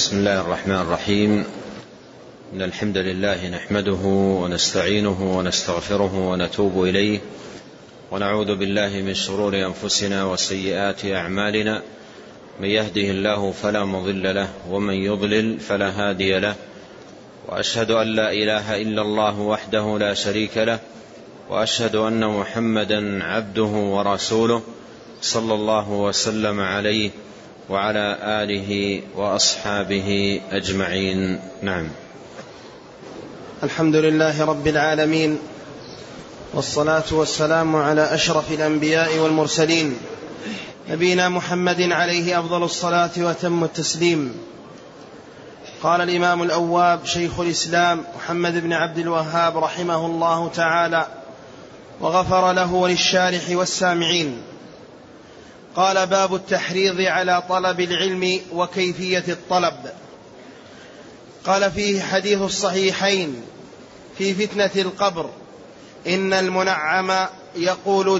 بسم الله الرحمن الرحيم. إن الحمد لله نحمده ونستعينه ونستغفره ونتوب إليه، ونعوذ بالله من شرور أنفسنا وسيئات أعمالنا. من يهده الله فلا مضل له، ومن يضلل فلا هادي له. وأشهد أن لا إله إلا الله وحده لا شريك له، وأشهد أن محمدا عبده ورسوله صلى الله وسلم عليه وعلى آله وأصحابه أجمعين. نعم. الحمد لله رب العالمين، والصلاة والسلام على أشرف الأنبياء والمرسلين، نبينا محمد عليه أفضل الصلاة وأتم التسليم. قال الإمام الأواب شيخ الإسلام محمد بن عبد الوهاب رحمه الله تعالى وغفر له وللشارح والسامعين. قال: باب التحريض على طلب العلم وكيفية الطلب. قال: فيه حديث الصحيحين في فتنة القبر: إن المنعم يقول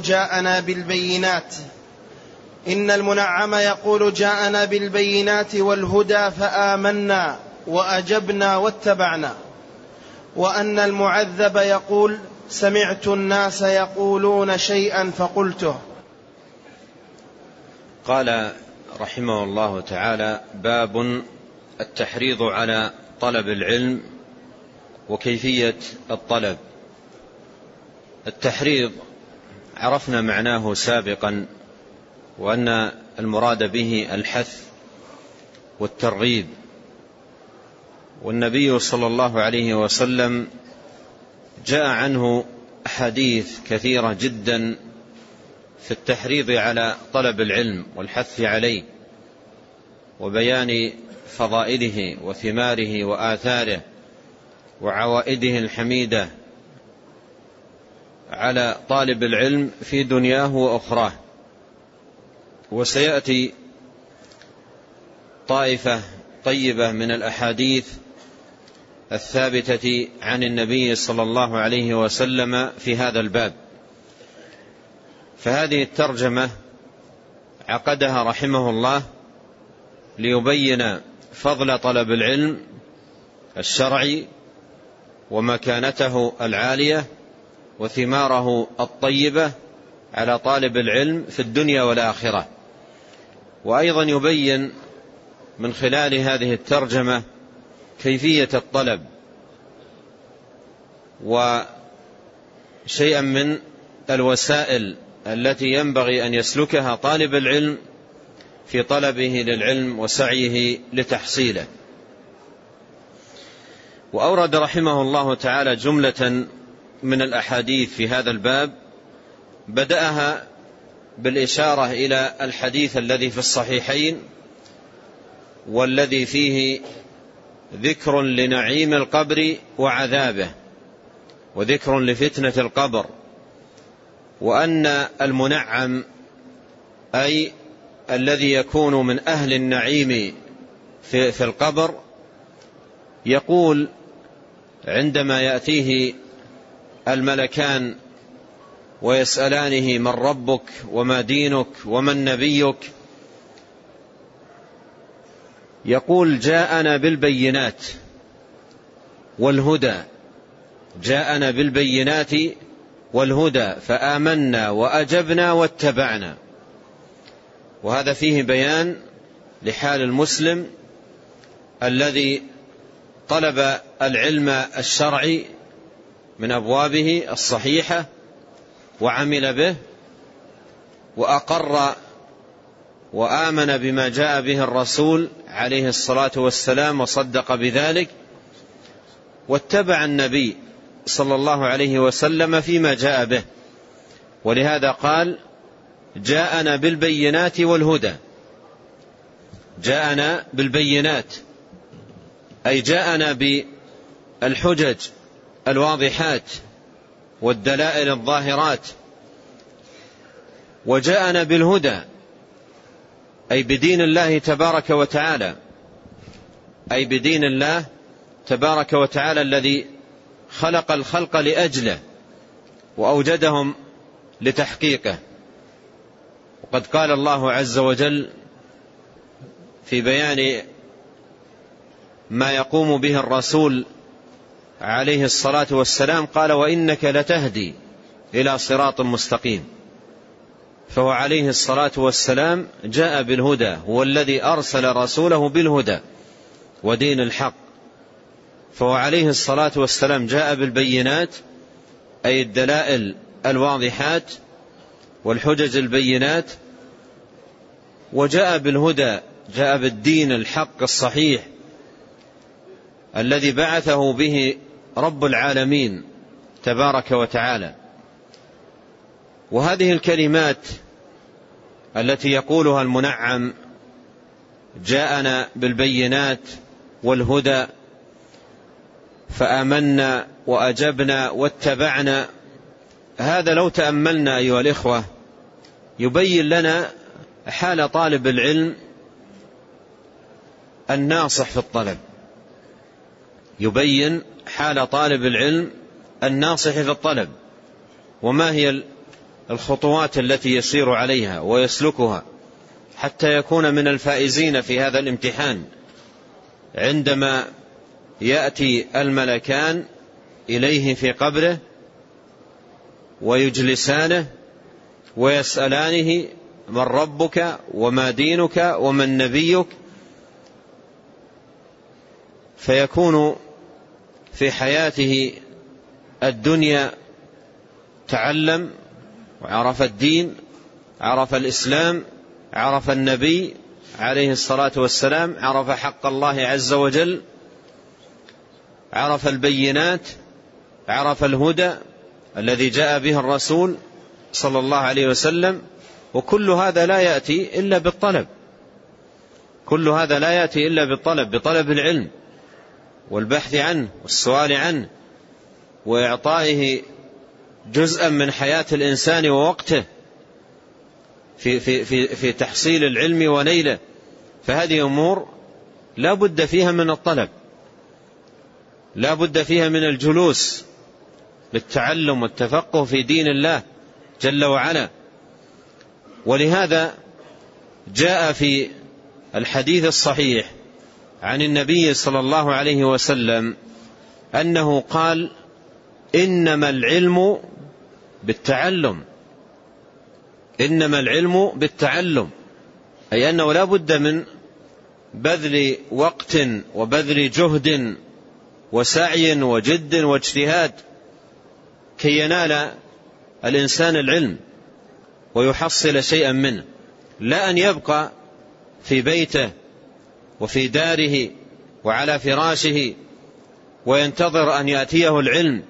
جاءنا بالبينات والهدى فآمنا وأجبنا واتبعنا. وأن المعذب يقول: سمعت الناس يقولون شيئا فقلته. قال رحمه الله تعالى: باب التحريض على طلب العلم وكيفية الطلب. التحريض عرفنا معناه سابقا، وأن المراد به الحث والترغيب. والنبي صلى الله عليه وسلم جاء عنه أحاديث كثيرة جدا في التحريض على طلب العلم والحث عليه، وبيان فضائله وثماره وآثاره وعوائده الحميدة على طالب العلم في دنياه وأخراه. وسيأتي طائفة طيبة من الأحاديث الثابتة عن النبي صلى الله عليه وسلم في هذا الباب. فهذه الترجمة عقدها رحمه الله ليبين فضل طلب العلم الشرعي ومكانته العالية وثماره الطيبة على طالب العلم في الدنيا والآخرة. وأيضا يبين من خلال هذه الترجمة كيفية الطلب وشيئا من الوسائل التي ينبغي أن يسلكها طالب العلم في طلبه للعلم وسعيه لتحصيله. وأورد رحمه الله تعالى جملة من الأحاديث في هذا الباب، بدأها بالإشارة إلى الحديث الذي في الصحيحين والذي فيه ذكر لنعيم القبر وعذابه، وذكر لفتنة القبر، وأن المنعم أي الذي يكون من أهل النعيم في القبر يقول عندما يأتيه الملكان ويسألانه: من ربك وما دينك ومن نبيك؟ يقول: جاءنا بالبينات والهدى، جاءنا بالبينات والهدى فآمنا وأجبنا واتبعنا. وهذا فيه بيان لحال المسلم الذي طلب العلم الشرعي من أبوابه الصحيحة وعمل به وأقر وآمن بما جاء به الرسول عليه الصلاة والسلام وصدق بذلك، واتبع النبي صلى الله عليه وسلم فيما جاء به. ولهذا قال: جاءنا بالبينات والهدى. جاءنا بالبينات أي جاءنا بالحجج الواضحات والدلائل الظاهرات، وجاءنا بالهدى أي بدين الله تبارك وتعالى، أي بدين الله تبارك وتعالى الذي خلق الخلق لأجله وأوجدهم لتحقيقه. وقد قال الله عز وجل في بيان ما يقوم به الرسول عليه الصلاة والسلام قال: وإنك لتهدي إلى صراط مستقيم. فهو عليه الصلاة والسلام جاء بالهدى، هو الذي أرسل رسوله بالهدى ودين الحق. فهو عليه الصلاة والسلام جاء بالبينات، أي الدلائل الواضحات والحجج البينات، وجاء بالهدى، جاء بالدين الحق الصحيح الذي بعثه به رب العالمين تبارك وتعالى. وهذه الكلمات التي يقولها المنعم: جاءنا بالبينات والهدى فآمنا وأجبنا واتبعنا، هذا لو تأملنا أيها الإخوة يبين لنا حال طالب العلم الناصح في الطلب، يبين حال طالب العلم الناصح في الطلب، وما هي الخطوات التي يسير عليها ويسلكها حتى يكون من الفائزين في هذا الامتحان، عندما يأتي الملكان إليه في قبره ويجلسانه ويسألانه: من ربك وما دينك ومن نبيك؟ فيكون في حياته الدنيا تعلم وعرف الدين، عرف الإسلام، عرف النبي عليه الصلاة والسلام، عرف حق الله عز وجل، عرف البينات، عرف الهدى الذي جاء به الرسول صلى الله عليه وسلم. وكل هذا لا يأتي إلا بالطلب، كل هذا لا يأتي إلا بالطلب، بطلب العلم والبحث عنه والسؤال عنه وإعطائه جزءا من حياة الإنسان ووقته في تحصيل العلم ونيله. فهذه أمور لا بد فيها من الطلب، لا بد فيها من الجلوس للتعلم والتفقه في دين الله جل وعلا. ولهذا جاء في الحديث الصحيح عن النبي صلى الله عليه وسلم أنه قال: إنما العلم بالتعلم، إنما العلم بالتعلم، أي أنه لا بد من بذل وقت وبذل جهد وسعي وجد واجتهاد كي ينال الإنسان العلم ويحصل شيئا منه، لا أن يبقى في بيته وفي داره وعلى فراشه وينتظر أن يأتيه العلم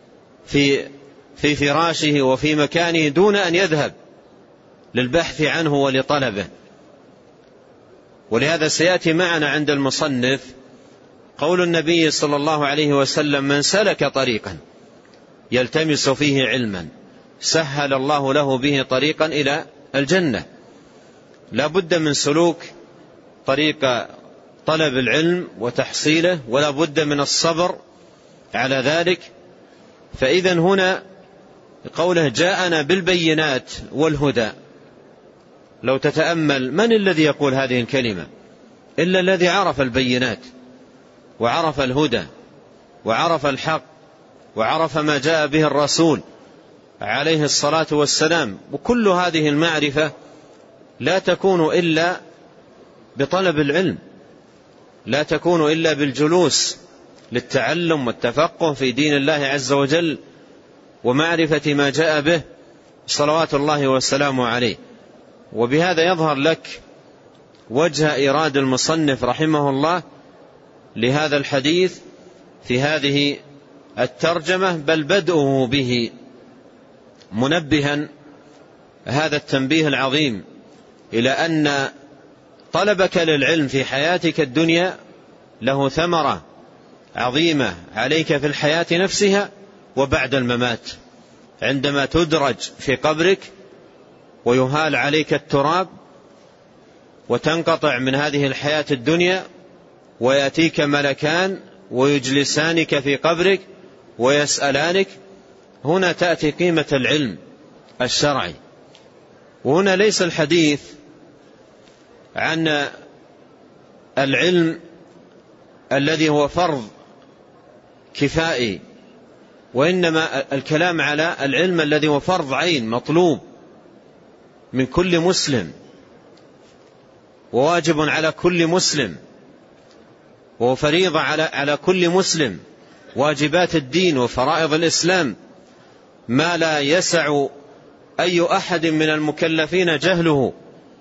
في فراشه وفي مكانه دون أن يذهب للبحث عنه ولطلبه. ولهذا سيأتي معنا عند المصنف قول النبي صلى الله عليه وسلم: من سلك طريقا يلتمس فيه علما سهل الله له به طريقا إلى الجنة. لا بد من سلوك طريق طلب العلم وتحصيله، ولا بد من الصبر على ذلك. فإذا هنا قوله: جاءنا بالبينات والهدى، لو تتأمل من الذي يقول هذه الكلمة إلا الذي عرف البينات وعرف الهدى وعرف الحق وعرف ما جاء به الرسول عليه الصلاة والسلام. وكل هذه المعرفة لا تكون إلا بطلب العلم، لا تكون إلا بالجلوس للتعلم والتفقه في دين الله عز وجل ومعرفة ما جاء به صلوات الله والسلام عليه. وبهذا يظهر لك وجه إيراد المصنف رحمه الله لهذا الحديث في هذه الترجمة، بل بدءه به منبها هذا التنبيه العظيم إلى أن طلبك للعلم في حياتك الدنيا له ثمرة عظيمة عليك في الحياة نفسها وبعد الممات، عندما تدرج في قبرك ويهال عليك التراب وتنقطع من هذه الحياة الدنيا، ويأتيك ملكان ويجلسانك في قبرك ويسألانك. هنا تأتي قيمة العلم الشرعي. وهنا ليس الحديث عن العلم الذي هو فرض كفائي، وإنما الكلام على العلم الذي هو فرض عين مطلوب من كل مسلم وواجب على كل مسلم وهو فريضة على كل مسلم. واجبات الدين وفرائض الإسلام ما لا يسع أي أحد من المكلفين جهله،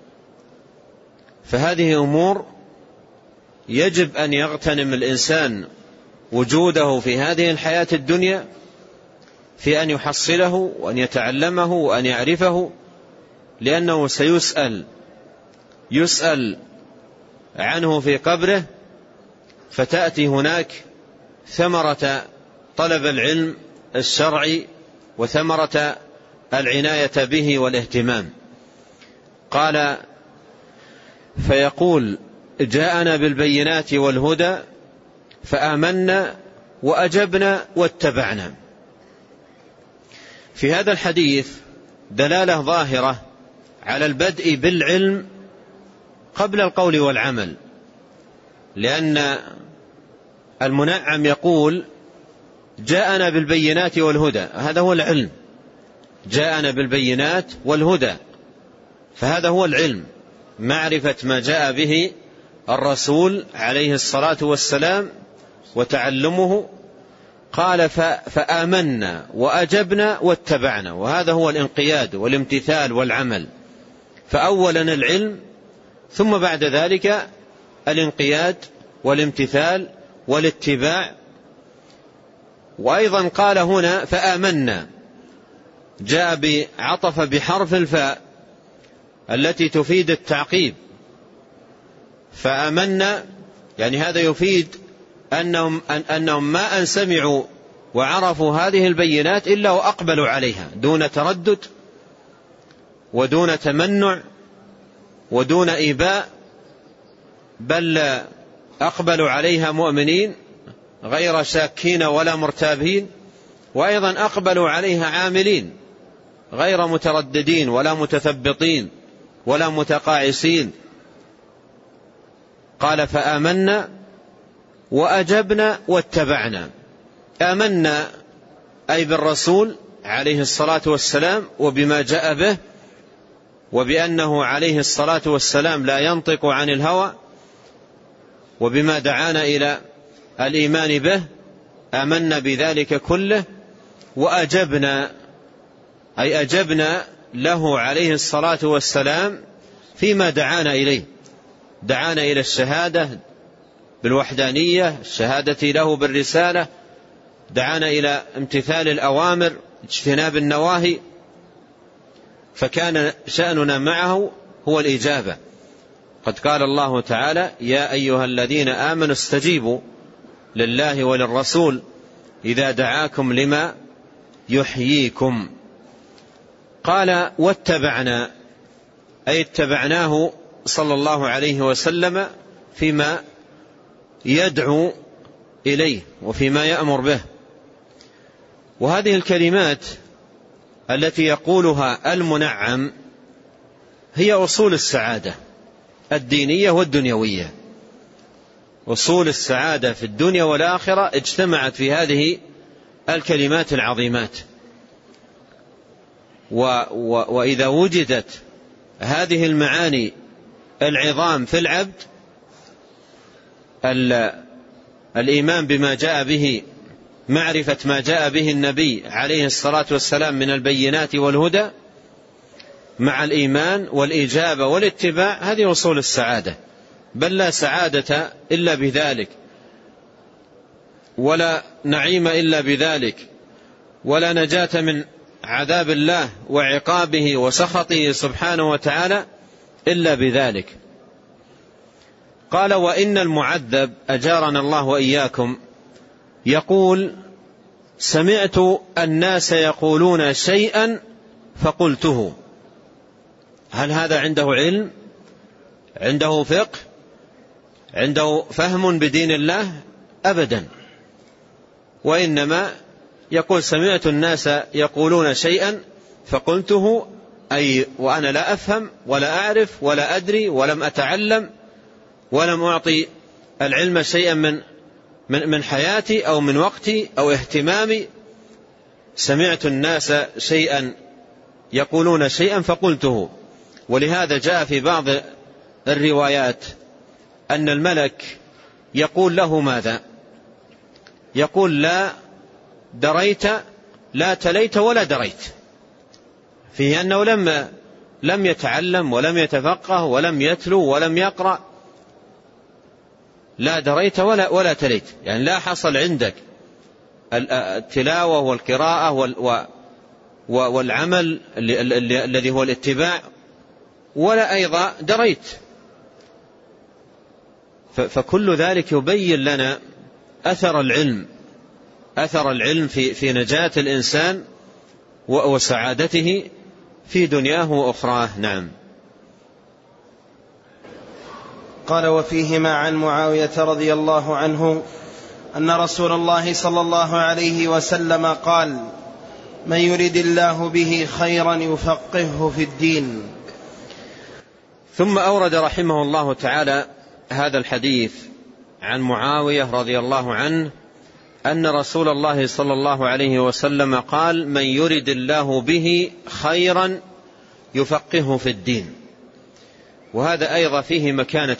فهذه أمور يجب أن يغتنم الإنسان وجوده في هذه الحياة الدنيا في أن يحصله وأن يتعلمه وأن يعرفه، لأنه يسأل عنه في قبره، فتأتي هناك ثمرة طلب العلم الشرعي وثمرة العناية به والاهتمام. قال: فيقول: جاءنا بالبينات والهدى فآمنا وأجبنا واتبعنا. في هذا الحديث دلالة ظاهرة على البدء بالعلم قبل القول والعمل، لأن المنعم يقول: جاءنا بالبينات والهدى، هذا هو العلم، جاءنا بالبينات والهدى، فهذا هو العلم، معرفة ما جاء به الرسول عليه الصلاة والسلام وتعلمه. قال: فآمنا وأجبنا واتبعنا، وهذا هو الانقياد والامتثال والعمل. فأولا العلم، ثم بعد ذلك الانقياد والامتثال والاتباع. وأيضا قال هنا: فآمنا، جاء بعطف بحرف الفاء التي تفيد التعقيب. فآمنا يعني هذا يفيد أنهم ما أن سمعوا وعرفوا هذه البينات إلا وأقبلوا عليها دون تردد ودون تمنع ودون إيباء، بل أقبلوا عليها مؤمنين غير شاكين ولا مرتابين، وأيضا أقبلوا عليها عاملين غير مترددين ولا متثبطين ولا متقاعسين. قال: فآمنا وأجبنا واتبعنا. آمنا أي بالرسول عليه الصلاة والسلام وبما جاء به، وبأنه عليه الصلاة والسلام لا ينطق عن الهوى، وبما دعانا إلى الإيمان به، آمنا بذلك كله. وأجبنا أي أجبنا له عليه الصلاة والسلام فيما دعانا إليه، دعانا إلى الشهادة بالوحدانية، الشهادة له بالرسالة، دعانا إلى امتثال الأوامر، اجتناب النواهي، فكان شأننا معه هو الإجابة. قد قال الله تعالى: يا أيها الذين آمنوا استجيبوا لله وللرسول إذا دعاكم لما يحييكم. قال: واتبعنا أي اتبعناه صلى الله عليه وسلم فيما يدعو إليه وفيما يأمر به. وهذه الكلمات التي يقولها المنعم هي أصول السعادة الدينية والدنيوية. أصول السعادة في الدنيا والآخرة اجتمعت في هذه الكلمات العظيمات. وإذا وجدت هذه المعاني العظام في العبد، الإيمان بما جاء به، معرفة ما جاء به النبي عليه الصلاة والسلام من البينات والهدى، مع الإيمان والإجابة والاتباع، هذه أصول السعادة. بل لا سعادة إلا بذلك، ولا نعيم إلا بذلك، ولا نجاة من عذاب الله وعقابه وسخطه سبحانه وتعالى إلا بذلك. قال: وإن المعذب أجارنا الله وإياكم يقول: سمعت الناس يقولون شيئا فقلته. هل هذا عنده علم؟ عنده فقه؟ عنده فهم بدين الله؟ أبدا. وإنما يقول: سمعت الناس يقولون شيئا فقلته، أي وأنا لا أفهم ولا أعرف ولا أدري ولم أتعلم ولم أعطي العلم شيئا من من حياتي أو من وقتي أو اهتمامي، سمعت الناس شيئا يقولون شيئا فقلته. ولهذا جاء في بعض الروايات أن الملك يقول له ماذا؟ يقول لا دريت، لا تليت ولا دريت، فيه أنه لم يتعلم ولم يتفقه ولم يتلو ولم يقرأ. لا دريت ولا تليت، يعني لا حصل عندك التلاوة والقراءة والعمل الذي هو الاتباع، ولا أيضا دريت. فكل ذلك يبين لنا أثر العلم في نجاة الإنسان وسعادته في دنياه وأخراه. نعم. قال: وفيهما عن معاوية رضي الله عنه أن رسول الله صلى الله عليه وسلم قال: من يرد الله به خيرا يفقهه في الدين. ثم أورد رحمه الله تعالى هذا الحديث عن معاوية رضي الله عنه أن رسول الله صلى الله عليه وسلم قال: من يرد الله به خيرا يفقهه في الدين. وهذا أيضا فيه مكانة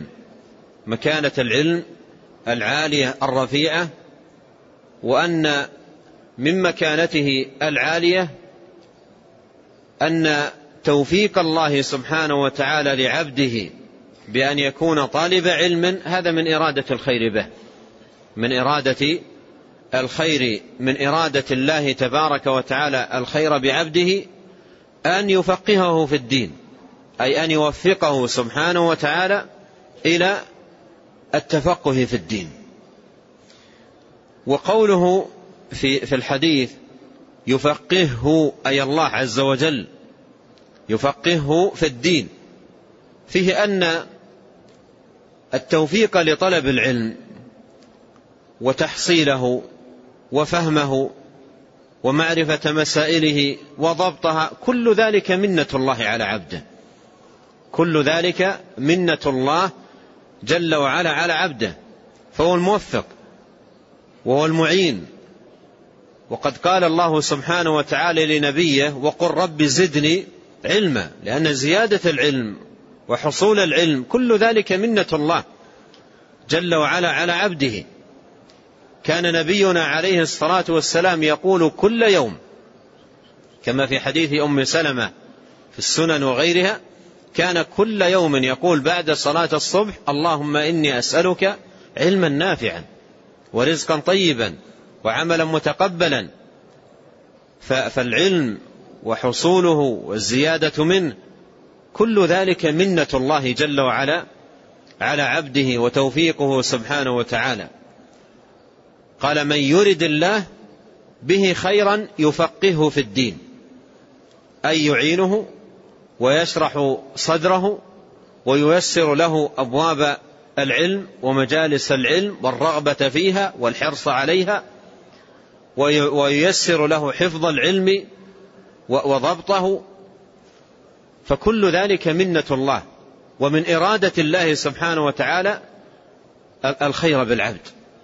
العلم العالية الرفيعة، وأن من مكانته العالية أن توفيق الله سبحانه وتعالى لعبده بأن يكون طالب علم هذا من إرادة الخير به، من إرادة الخير، من إرادة الله تبارك وتعالى الخير بعبده، أن يفقهه في الدين، أي أن يوفقه سبحانه وتعالى إلى التفقه في الدين. وقوله في الحديث يفقهه، أي الله عز وجل يفقهه في الدين، فيه أن التوفيق لطلب العلم وتحصيله وفهمه ومعرفة مسائله وضبطها، كل ذلك منة الله على عبده، كل ذلك منة الله جل وعلا على عبده، فهو الموفق وهو المعين. وقد قال الله سبحانه وتعالى لنبيه: وقل رب زدني علما، لأن زيادة العلم وحصول العلم كل ذلك منة الله جل وعلا على عبده. كان نبينا عليه الصلاة والسلام يقول كل يوم كما في حديث أم سلمة في السنن وغيرها، كان كل يوم يقول بعد صلاة الصبح: اللهم إني أسألك علما نافعا ورزقا طيبا وعملا متقبلا. فالعلم وحصوله والزيادة منه كل ذلك منة الله جل وعلا على عبده وتوفيقه سبحانه وتعالى. قال: من يرد الله به خيرا يفقهه في الدين، أي يعينه ويشرح صدره وييسر له أبواب العلم ومجالس العلم والرغبة فيها والحرص عليها، وييسر له حفظ العلم وضبطه. فكل ذلك منة الله ومن إرادة الله سبحانه وتعالى الخير بالعبد،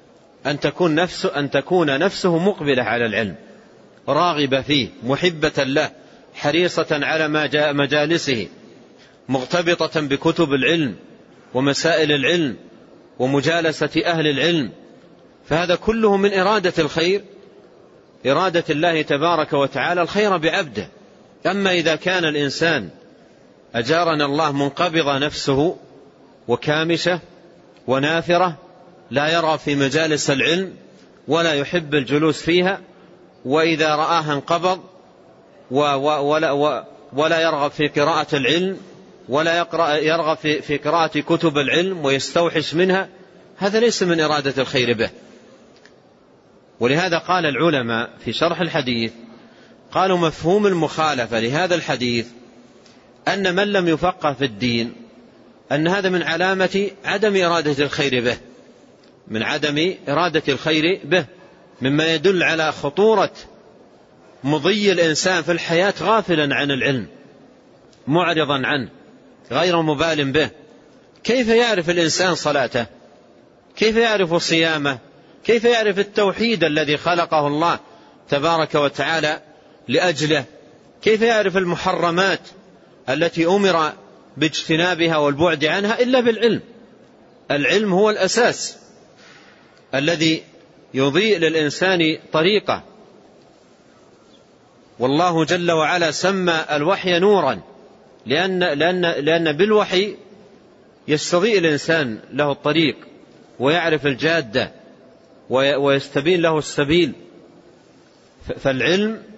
أن تكون نفسه مقبلة على العلم، راغبة فيه، محبة له، حريصة على مجالسه، مغتبطة بكتب العلم ومسائل العلم ومجالسة أهل العلم. فهذا كله من إرادة الخير، إرادة الله تبارك وتعالى الخير بعبده. أما إذا كان الإنسان أجارنا الله منقبضة نفسه وكامشة ونافرة، لا يرى في مجالس العلم ولا يحب الجلوس فيها، وإذا رآها انقبض ولا يرغب في قراءة العلم ولا يرغب في قراءة كتب العلم ويستوحش منها، هذا ليس من إرادة الخير به. ولهذا قال العلماء في شرح الحديث، قالوا مفهوم المخالفة لهذا الحديث أن من لم يفقه في الدين أن هذا من علامة عدم إرادة الخير به، من عدم إرادة الخير به، مما يدل على خطورة مضي الإنسان في الحياة غافلا عن العلم، معرضا عنه، غير مبال به. كيف يعرف الإنسان صلاته؟ كيف يعرف صيامه؟ كيف يعرف التوحيد الذي خلقه الله تبارك وتعالى لأجله؟ كيف يعرف المحرمات التي أمر باجتنابها والبعد عنها إلا بالعلم؟ العلم هو الأساس الذي يضيء للإنسان طريقه. والله جل وعلا سمى الوحي نورا لأن بالوحي يستضيء الإنسان له الطريق ويعرف الجادة ويستبين له السبيل. فالعلم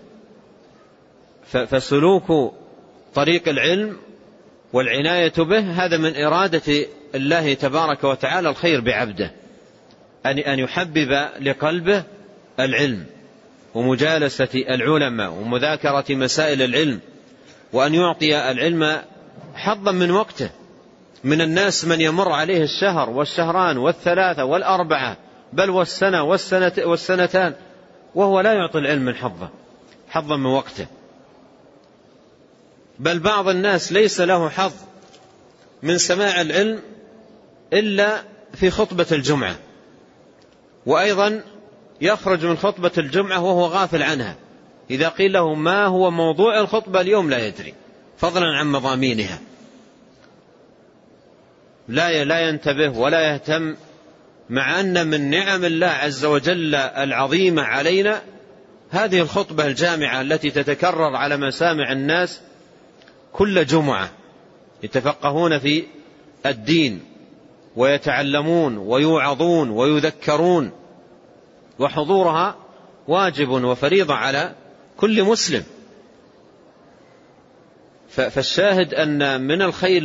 فسلوك طريق العلم والعناية به هذا من إرادة الله تبارك وتعالى الخير بعبده، أن يحبب لقلبه العلم ومجالسة العلماء ومذاكرة مسائل العلم، وأن يعطي العلم حظا من وقته. من الناس من يمر عليه الشهر والشهران والثلاثة والأربعة بل والسنة والسنتان وهو لا يعطي العلم من حظا من وقته. بل بعض الناس ليس له حظ من سماع العلم إلا في خطبة الجمعة، وأيضا يخرج من خطبة الجمعة وهو غافل عنها. إذا قيل له ما هو موضوع الخطبة اليوم لا يدري، فضلا عن مضامينها. لا ينتبه ولا يهتم، مع أن من نعم الله عز وجل العظيمة علينا هذه الخطبة الجامعة التي تتكرر على مسامع الناس كل جمعة، يتفقهون في الدين ويتعلمون ويوعظون ويذكرون، وحضورها واجب وفريضة على كل مسلم. فالشاهد أن من الخير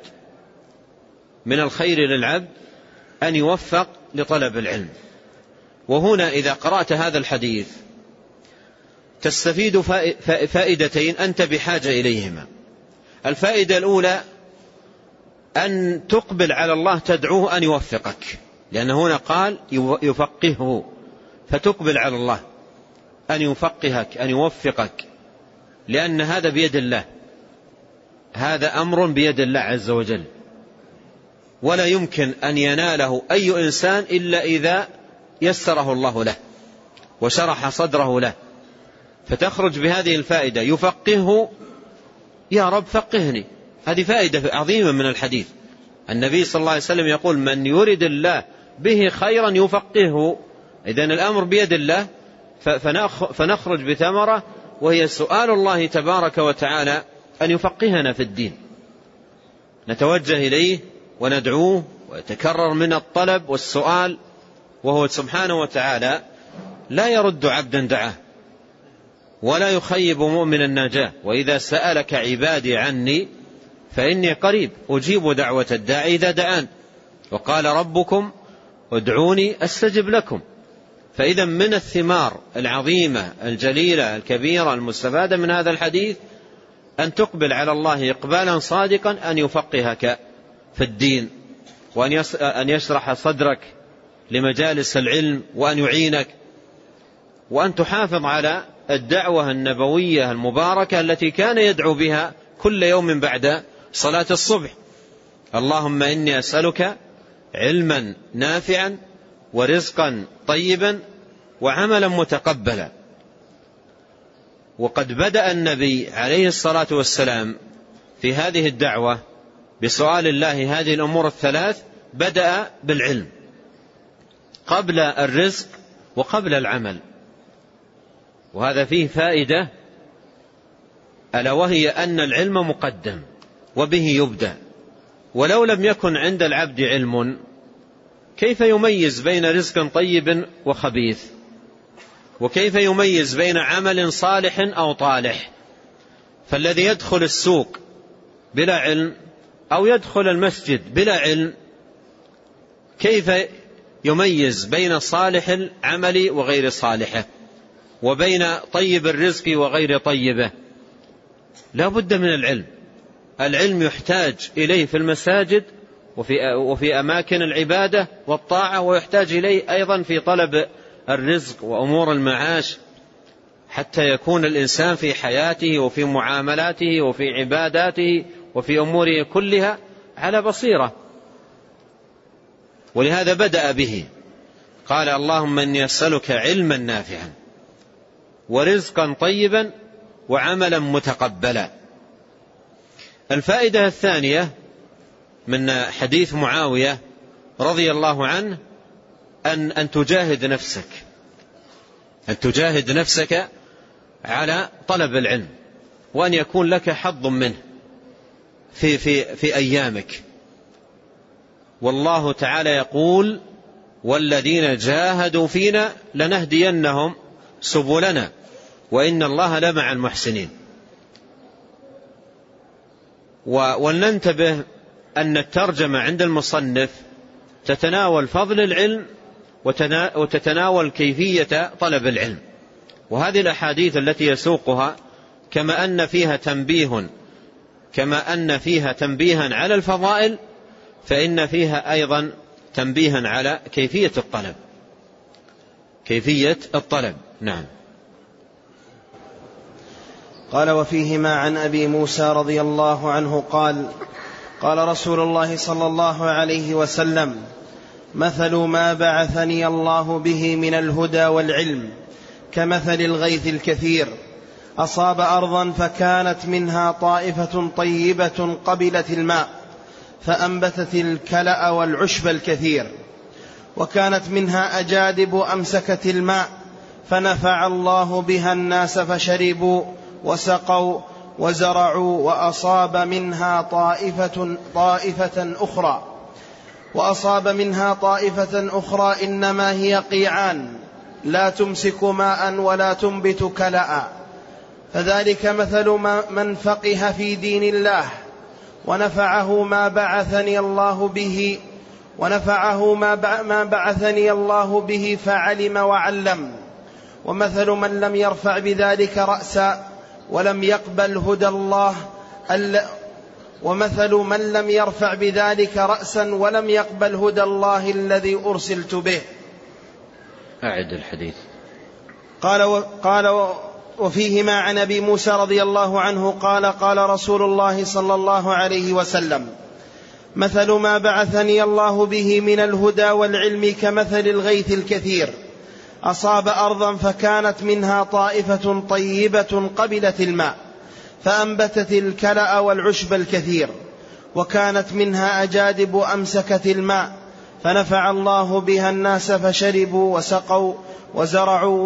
للعبد أن يوفق لطلب العلم. وهنا إذا قرأت هذا الحديث تستفيد فائدتين أنت بحاجة إليهما. الفائدة الأولى أن تقبل على الله تدعوه أن يوفقك، لأن هنا قال يفقهه، فتقبل على الله أن يفقهك أن يوفقك، لأن هذا بيد الله، هذا أمر بيد الله عز وجل، ولا يمكن أن يناله أي إنسان إلا إذا يسره الله له وشرح صدره له. فتخرج بهذه الفائدة يفقهه، يا رب فقهني. هذه فائدة عظيمة من الحديث. النبي صلى الله عليه وسلم يقول من يرد الله به خيرا يفقهه. إذن الأمر بيد الله، فنخرج بثمرة وهي سؤال الله تبارك وتعالى أن يفقهنا في الدين. نتوجه إليه وندعوه ويتكرر من الطلب والسؤال، وهو سبحانه وتعالى لا يرد عبدا دعاه ولا يخيب مؤمنا ناجاه. وإذا سألك عبادي عني فإني قريب أجيب دعوة الداعي إذا دعان، وقال ربكم ادعوني أستجب لكم. فإذا من الثمار العظيمة الجليلة الكبيرة المستفادة من هذا الحديث أن تقبل على الله إقبالا صادقا أن يفقهك في الدين، وأن يشرح صدرك لمجالس العلم، وأن يعينك، وأن تحافظ على الدعوة النبوية المباركة التي كان يدعو بها كل يوم بعد صلاة الصبح. اللهم إني أسألك علما نافعا ورزقا طيبا وعملا متقبلا. وقد بدأ النبي عليه الصلاة والسلام في هذه الدعوة بسؤال الله هذه الأمور الثلاث، بدأ بالعلم قبل الرزق وقبل العمل. وهذا فيه فائدة، ألا وهي أن العلم مقدم وبه يبدأ. ولو لم يكن عند العبد علم كيف يميز بين رزق طيب وخبيث؟ وكيف يميز بين عمل صالح أو طالح؟ فالذي يدخل السوق بلا علم أو يدخل المسجد بلا علم كيف يميز بين صالح العمل وغير صالحه، وبين طيب الرزق وغير طيبه؟ لا بد من العلم. العلم يحتاج إليه في المساجد وفي أماكن العبادة والطاعة، ويحتاج إليه أيضا في طلب الرزق وأمور المعاش، حتى يكون الإنسان في حياته وفي معاملاته وفي عباداته وفي أموره كلها على بصيرة. ولهذا بدأ به قال اللهم إني أسألك علما نافعا ورزقا طيبا وعملا متقبلا. الفائدة الثانية من حديث معاوية رضي الله عنه أن تجاهد نفسك على طلب العلم، وأن يكون لك حظ منه في أيامك. والله تعالى يقول والذين جاهدوا فينا لنهدينهم سبلنا وإن الله لمع المحسنين. ولننتبه أن الترجمة عند المصنف تتناول فضل العلم وتتناول كيفية طلب العلم. وهذه الأحاديث التي يسوقها كما أن فيها تنبيها على الفضائل، فإن فيها أيضا تنبيها على كيفية الطلب. نعم. قال وفيهما عن أبي موسى رضي الله عنه قال قال رسول الله صلى الله عليه وسلم مثل ما بعثني الله به من الهدى والعلم كمثل الغيث الكثير أصاب أرضا فكانت منها طائفة طيبة قبلت الماء فأنبتت الكلأ والعشب الكثير، وكانت منها أجادب أمسكت الماء فنفع الله بها الناس فشربوا وسقوا وزرعوا وأصاب منها طائفة أخرى إنما هي قيعان لا تمسك ماء ولا تنبت كلأ. فذلك مثل من فقه في دين الله ونفعه ما بعثني الله به فعلم وعلم. ومثل من لم يرفع بذلك رأسا ولم يقبل هدى الله الذي أرسلت به. أعد الحديث. قال وفيهما عن أبي موسى رضي الله عنه قال رسول الله صلى الله عليه وسلم مثل ما بعثني الله به من الهدى والعلم كمثل الغيث الكثير أصاب أرضا فكانت منها طائفة طيبة قبلت الماء فأنبتت الكلأ والعشب الكثير، وكانت منها أجادب أمسكت الماء فنفع الله بها الناس فشربوا وسقوا وزرعوا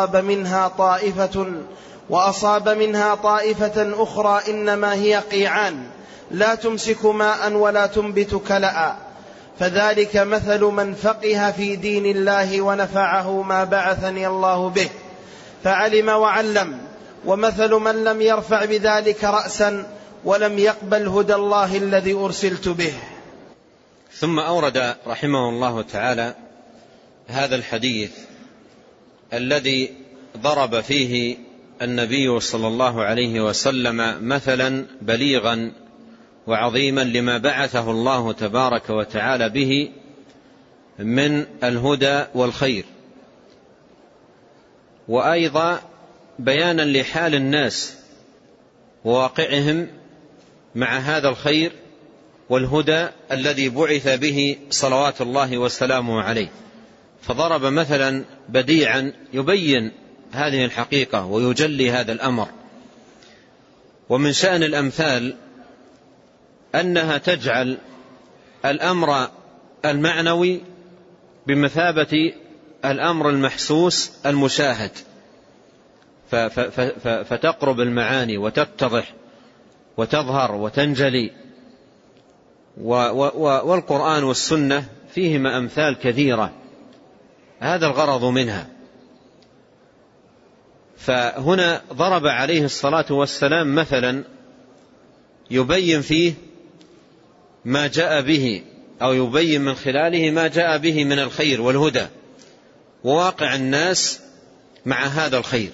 وأصاب منها طائفة أخرى إنما هي قيعان لا تمسك ماء ولا تنبت كلأ. فذلك مثل من فقه في دين الله ونفعه ما بعثني الله به فعلم وعلم. ومثل من لم يرفع بذلك رأسا ولم يقبل هدى الله الذي أرسلت به. ثم أورد رحمه الله تعالى هذا الحديث الذي ضرب فيه النبي صلى الله عليه وسلم مثلا بليغا وعظيما لما بعثه الله تبارك وتعالى به من الهدى والخير، وأيضا بيانا لحال الناس وواقعهم مع هذا الخير والهدى الذي بعث به صلوات الله وسلامه عليه. فضرب مثلا بديعا يبين هذه الحقيقة ويجلي هذا الأمر. ومن شأن الأمثال أنها تجعل الأمر المعنوي بمثابة الأمر المحسوس المشاهد، فتقرب المعاني وتتضح وتظهر وتنجلي. والقرآن والسنة فيهما أمثال كثيرة هذا الغرض منها. فهنا ضرب عليه الصلاة والسلام مثلا يبين فيه ما جاء به أو يبين من خلاله ما جاء به من الخير والهدى وواقع الناس مع هذا الخير.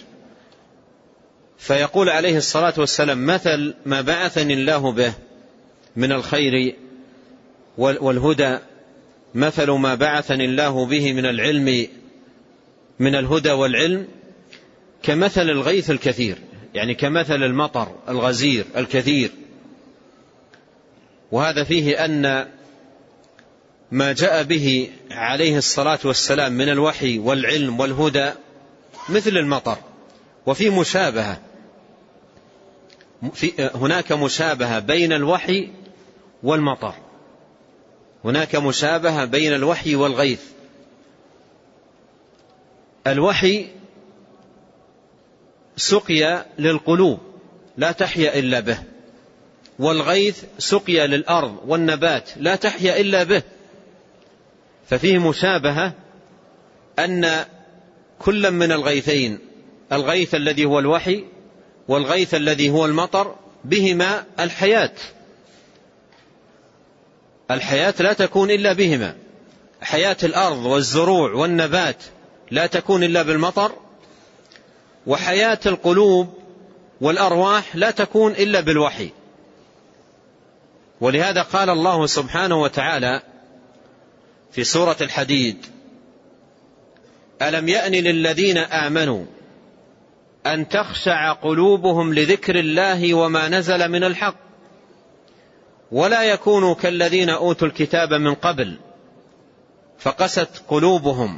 فيقول عليه الصلاة والسلام مثل ما بعثني الله به من الخير والهدى، مثل ما بعثني الله به من العلم من الهدى والعلم كمثل الغيث الكثير، يعني كمثل المطر الغزير الكثير. وهذا فيه أن ما جاء به عليه الصلاة والسلام من الوحي والعلم والهدى مثل المطر. وفي مشابهة، هناك مشابهة بين الوحي والمطر، هناك مشابهة بين الوحي والغيث. الوحي سقيا للقلوب لا تحيا إلا به، والغيث سقيا للأرض والنبات لا تحيا إلا به. ففيه مشابهة أن كل من الغيثين، الغيث الذي هو الوحي والغيث الذي هو المطر، بهما الحياة لا تكون إلا بهما. حياة الأرض والزروع والنبات لا تكون إلا بالمطر، وحياة القلوب والأرواح لا تكون إلا بالوحي. ولهذا قال الله سبحانه وتعالى في سورة الحديد: ألم يأن للذين آمنوا أن تخشع قلوبهم لذكر الله وما نزل من الحق ولا يكونوا كالذين أوتوا الكتاب من قبل فقست قلوبهم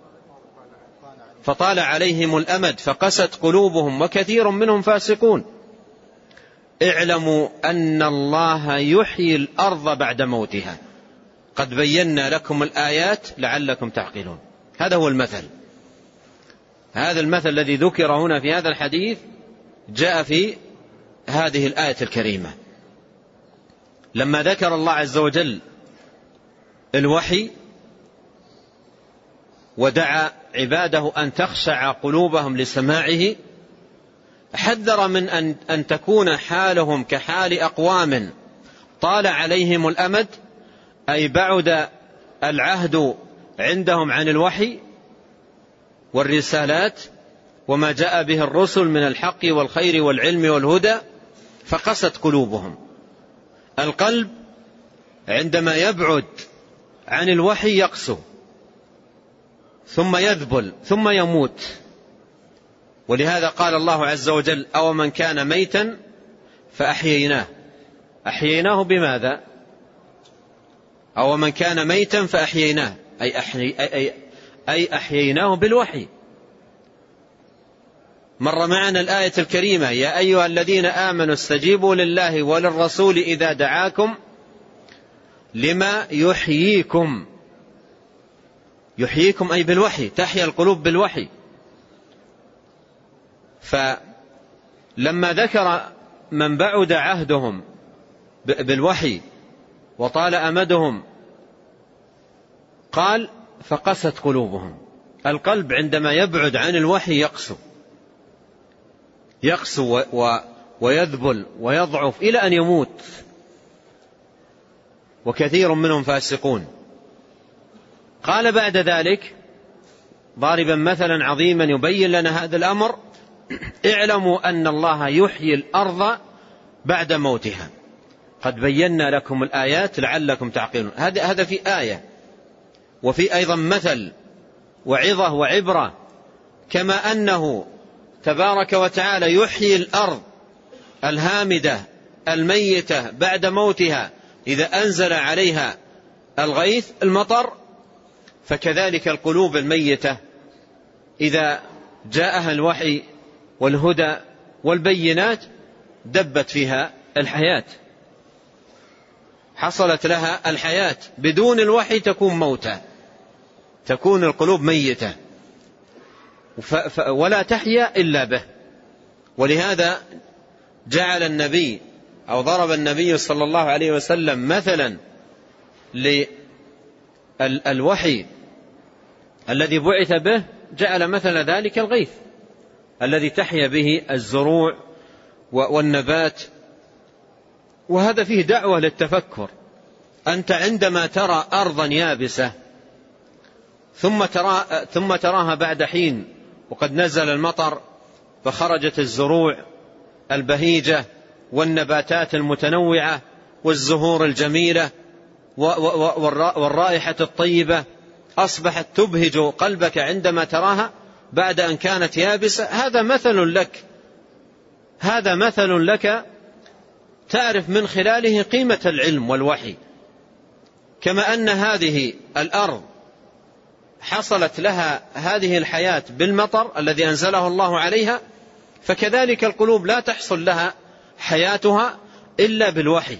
فطال عليهم الأمد فقست قلوبهم وكثير منهم فاسقون. اعلموا أن الله يحيي الأرض بعد موتها قد بينا لكم الآيات لعلكم تعقلون. هذا هو المثل، هذا المثل الذي ذكر هنا في هذا الحديث جاء في هذه الآية الكريمة. لما ذكر الله عز وجل الوحي ودعا عباده أن تخشع قلوبهم لسماعه، حذر من أن تكون حالهم كحال أقوام طال عليهم الأمد، أي بعد العهد عندهم عن الوحي والرسالات وما جاء به الرسل من الحق والخير والعلم والهدى، فقست قلوبهم. القلب عندما يبعد عن الوحي يقسو ثم يذبل ثم يموت. ولهذا قال الله عز وجل: أو من كان ميتا فأحييناه. أحييناه بماذا؟ أو من كان ميتا فأحييناه أي أحييناه بالوحي. مر معنا الآية الكريمة: يا أيها الذين آمنوا استجيبوا لله وللرسول إذا دعاكم لما يحييكم. يحييكم أي بالوحي، تحيا القلوب بالوحي. فلما ذكر من بعد عهدهم بالوحي وطال أمدهم قال: فقست قلوبهم. القلب عندما يبعد عن الوحي يقسو ويذبل ويضعف إلى أن يموت، وكثير منهم فاسقون. قال بعد ذلك ضاربا مثلا عظيما يبين لنا هذا الأمر: اعلموا أن الله يحيي الأرض بعد موتها قد بينا لكم الآيات لعلكم تعقلون. هذا في آية، وفي أيضا مثل وعظة وعبرة، كما أنه تبارك وتعالى يحيي الأرض الهامدة الميتة بعد موتها إذا أنزل عليها الغيث المطر، فكذلك القلوب الميتة إذا جاءها الوحي والهدى والبينات دبت فيها الحياة، حصلت لها الحياة. بدون الوحي تكون موتى، تكون القلوب ميتة ولا تحيا إلا به. ولهذا جعل النبي أو ضرب النبي صلى الله عليه وسلم مثلا للوحي الذي بعث به، جعل مثل ذلك الغيث الذي تحيا به الزروع والنبات. وهذا فيه دعوة للتفكر. أنت عندما ترى أرضا يابسة ثم تراها بعد حين وقد نزل المطر فخرجت الزروع البهيجة والنباتات المتنوعة والزهور الجميلة والرائحة الطيبة، أصبحت تبهج قلبك عندما تراها بعد أن كانت يابسة. هذا مثل لك تعرف من خلاله قيمة العلم والوحي. كما أن هذه الأرض حصلت لها هذه الحياة بالمطر الذي أنزله الله عليها، فكذلك القلوب لا تحصل لها حياتها إلا بالوحي.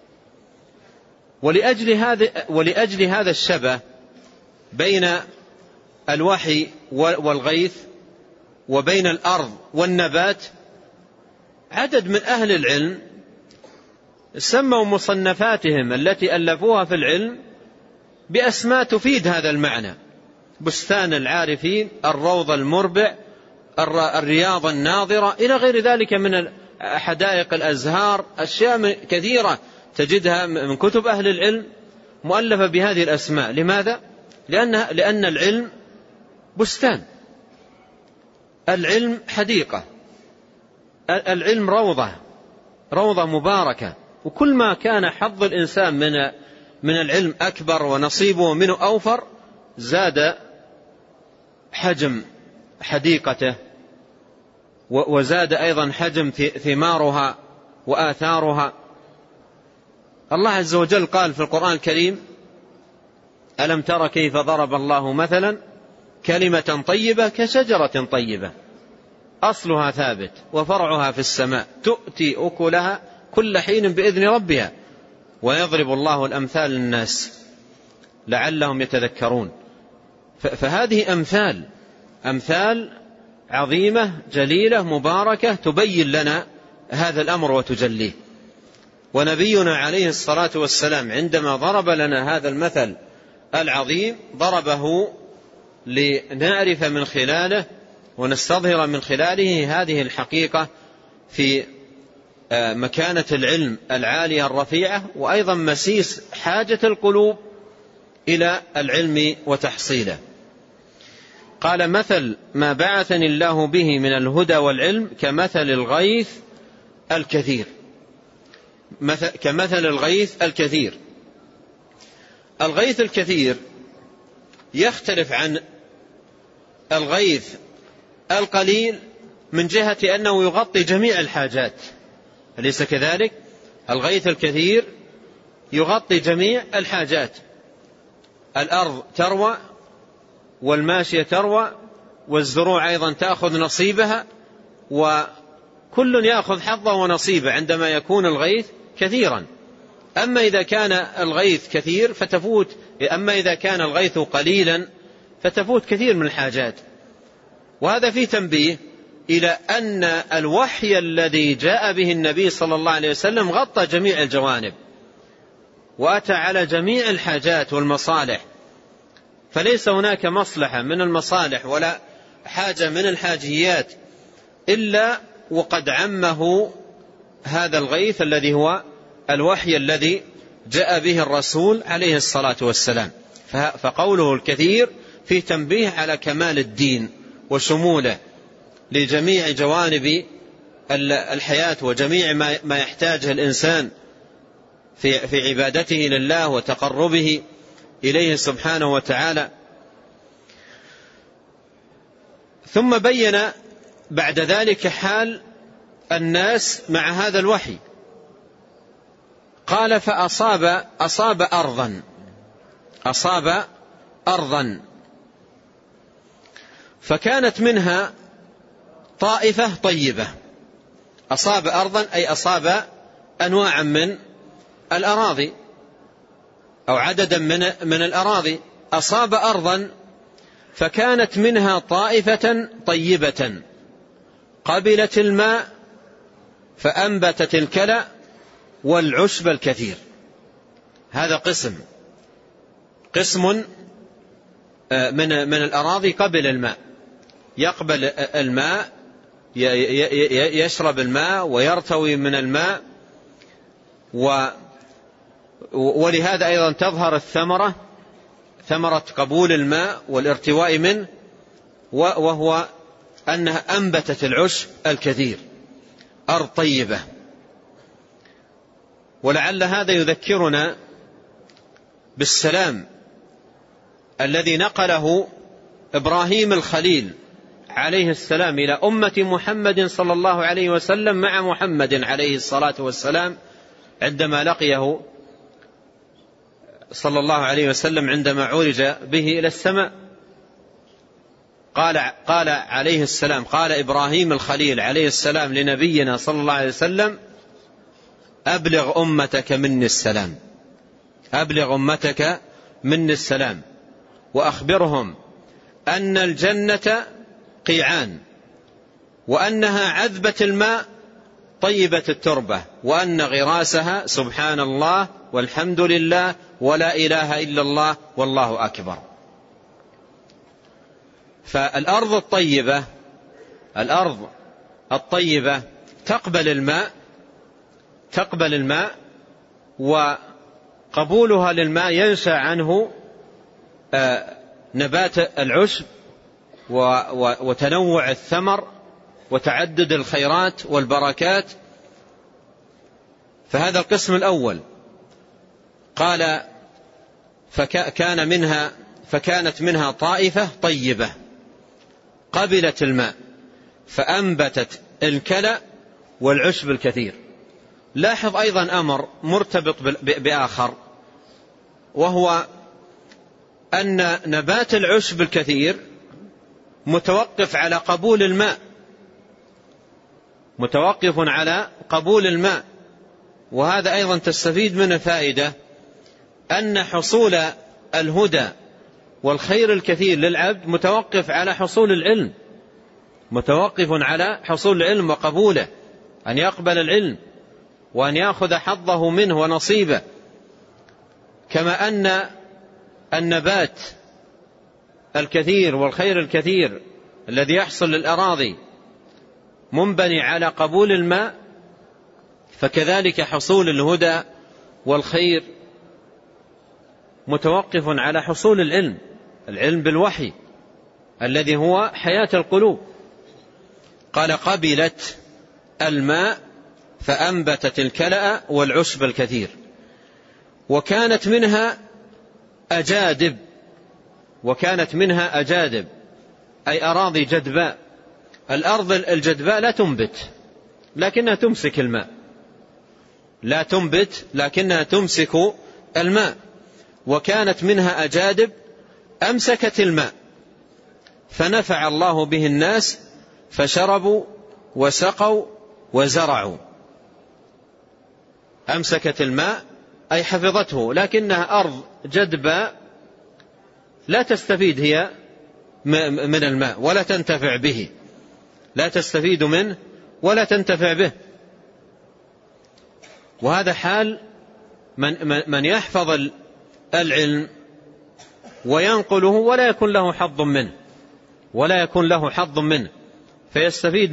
ولأجل هذا الشبه بين الوحي والغيث وبين الأرض والنبات، عدد من أهل العلم سموا مصنفاتهم التي ألفوها في العلم بأسماء تفيد هذا المعنى: بستان العارفين، الروض المربع، الرياض الناظرة، إلى غير ذلك من حدائق الأزهار. أشياء كثيرة تجدها من كتب أهل العلم مؤلفة بهذه الأسماء. لماذا؟ لأن العلم بستان، العلم حديقة، العلم روضة مباركة. وكل ما كان حظ الإنسان من العلم أكبر ونصيبه منه أوفر، زاد حجم حديقته، وزاد أيضا حجم ثمارها وآثارها. الله عز وجل قال في القرآن الكريم: ألم تر كيف ضرب الله مثلا كلمة طيبة كشجرة طيبة أصلها ثابت وفرعها في السماء تؤتي أكلها كل حين بإذن ربها ويضرب الله الأمثال للناس لعلهم يتذكرون. فهذه أمثال عظيمة جليلة مباركة تبين لنا هذا الأمر وتجليه. ونبينا عليه الصلاة والسلام عندما ضرب لنا هذا المثل العظيم ضربه لنعرف من خلاله ونستظهر من خلاله هذه الحقيقة في مكانة العلم العالية الرفيعة، وأيضا مسيس حاجة القلوب إلى العلم وتحصيله. قال: مثل ما بعثني الله به من الهدى والعلم كمثل الغيث الكثير. كمثل الغيث الكثير. الغيث الكثير يختلف عن الغيث القليل من جهة أنه يغطي جميع الحاجات، أليس كذلك؟ الغيث الكثير يغطي جميع الحاجات، الأرض تروى والماشية تروى والزروع أيضا تأخذ نصيبها، وكل يأخذ حظه ونصيبه عندما يكون الغيث كثيرا. أما إذا كان الغيث كثير أما إذا كان الغيث قليلا فتفوت كثير من الحاجات. وهذا فيه تنبيه إلى أن الوحي الذي جاء به النبي صلى الله عليه وسلم غطى جميع الجوانب وأتى على جميع الحاجات والمصالح، فليس هناك مصلحة من المصالح ولا حاجة من الحاجيات إلا وقد عمه هذا الغيث الذي هو الوحي الذي جاء به الرسول عليه الصلاة والسلام. فقوله الكثير فيه تنبيه على كمال الدين وشموله لجميع جوانب الحياة وجميع ما يحتاجه الإنسان في عبادته لله وتقربه إليه سبحانه وتعالى. ثم بين بعد ذلك حال الناس مع هذا الوحي. قال: فأصاب أرضا فكانت منها طائفة طيبة. أصاب أرضا أي أصاب أنواعا من الأراضي أو عددا من الأراضي. أصاب أرضا فكانت منها طائفة طيبة قبلت الماء فأنبتت الكلأ والعشب الكثير. هذا قسم من الأراضي قبل الماء، يقبل الماء، يشرب الماء ويرتوي من الماء، ولهذا أيضا تظهر ثمرة قبول الماء والارتواء منه، وهو أنها أنبتت العشب الكثير، أرض طيبة. ولعل هذا يذكرنا بالسلام الذي نقله إبراهيم الخليل عليه السلام إلى أمة محمد صلى الله عليه وسلم مع محمد عليه الصلاة والسلام عندما لقيه صلى الله عليه وسلم عندما عرج به إلى السماء. قال عليه السلام، قال إبراهيم الخليل عليه السلام لنبينا صلى الله عليه وسلم: أبلغ أمتك مني السلام، أبلغ أمتك مني السلام، وأخبرهم أن الجنة قيعان، وأنها عذبة الماء طيبة التربة، وأن غراسها سبحان الله والحمد لله ولا إله إلا الله والله أكبر. فالأرض الطيبة، الأرض الطيبة تقبل الماء، وقبولها للماء ينشأ عنه نبات العشب وتنوع الثمر وتعدد الخيرات والبركات. فهذا القسم الأول. قال: فكانت منها طائفة طيبة قبلت الماء فأنبتت الكلأ والعشب الكثير. لاحظ أيضا أمر مرتبط بآخر، وهو أن نبات العشب الكثير متوقف على قبول الماء، متوقف على قبول الماء. وهذا أيضا تستفيد منه فائدة، أن حصول الهدى والخير الكثير للعبد متوقف على حصول العلم، متوقف على حصول العلم وقبوله، أن يقبل العلم وأن يأخذ حظه منه ونصيبه. كما أن النبات الكثير والخير الكثير الذي يحصل للأراضي منبني على قبول الماء، فكذلك حصول الهدى والخير متوقف على حصول العلم بالوحي الذي هو حياة القلوب. قال: قبلت الماء فأنبتت الكلأ والعشب الكثير، وكانت منها أجادب، أي أراضي جدباء. الأرض الجدباء لا تنبت لكنها تمسك الماء، لا تنبت لكنها تمسك الماء. وكانت منها أجادب أمسكت الماء فنفع الله به الناس فشربوا وسقوا وزرعوا. أمسكت الماء أي حفظته، لكنها أرض جدباء لا تستفيد هي من الماء ولا تنتفع به، لا تستفيد منه ولا تنتفع به. وهذا حال من يحفظ العلم وينقله ولا يكون له حظ منه فيستفيد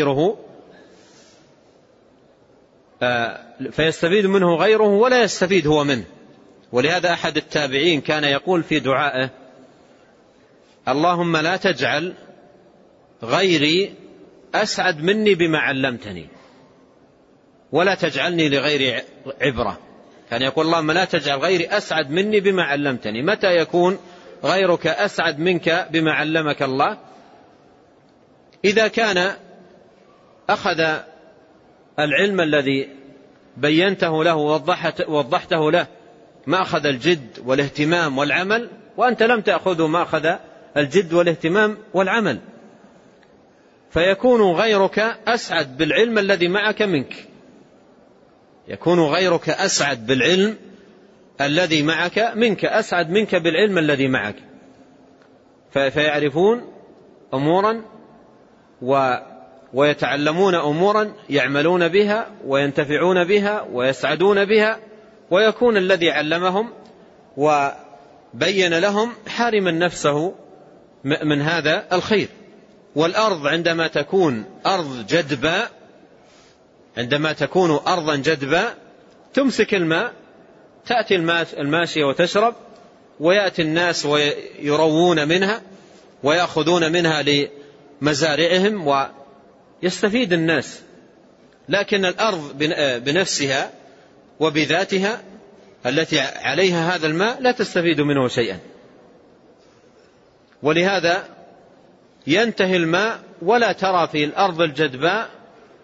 منه غيره ولا يستفيد هو منه. ولهذا أحد التابعين كان يقول في دعائه: اللهم لا تجعل غيري أسعد مني بما علمتني ولا تجعلني لغيري عبرة. كان يقول: اللهم لا تجعل غيري أسعد مني بما علمتني. متى يكون غيرك أسعد منك بما علمك الله؟ إذا كان أخذ العلم الذي بينته له ووضحته له مأخذ الجد والاهتمام والعمل، وأنت لم تأخذه مأخذ الجد والاهتمام والعمل، فيكون غيرك أسعد بالعلم الذي معك منك، يكون غيرك أسعد بالعلم الذي معك منك، أسعد منك بالعلم الذي معك. فيعرفون أمورا ويتعلمون أمورا يعملون بها وينتفعون بها ويسعدون بها، ويكون الذي علمهم وبين لهم حارما نفسه من هذا الخير. والأرض عندما تكون أرضا جدباء تمسك الماء، تأتي الماشية وتشرب، ويأتي الناس ويروون منها ويأخذون منها لمزارعهم ويستفيد الناس. لكن الأرض بنفسها وبذاتها التي عليها هذا الماء لا تستفيد منه شيئا، ولهذا ينتهي الماء ولا ترى في الأرض الجدباء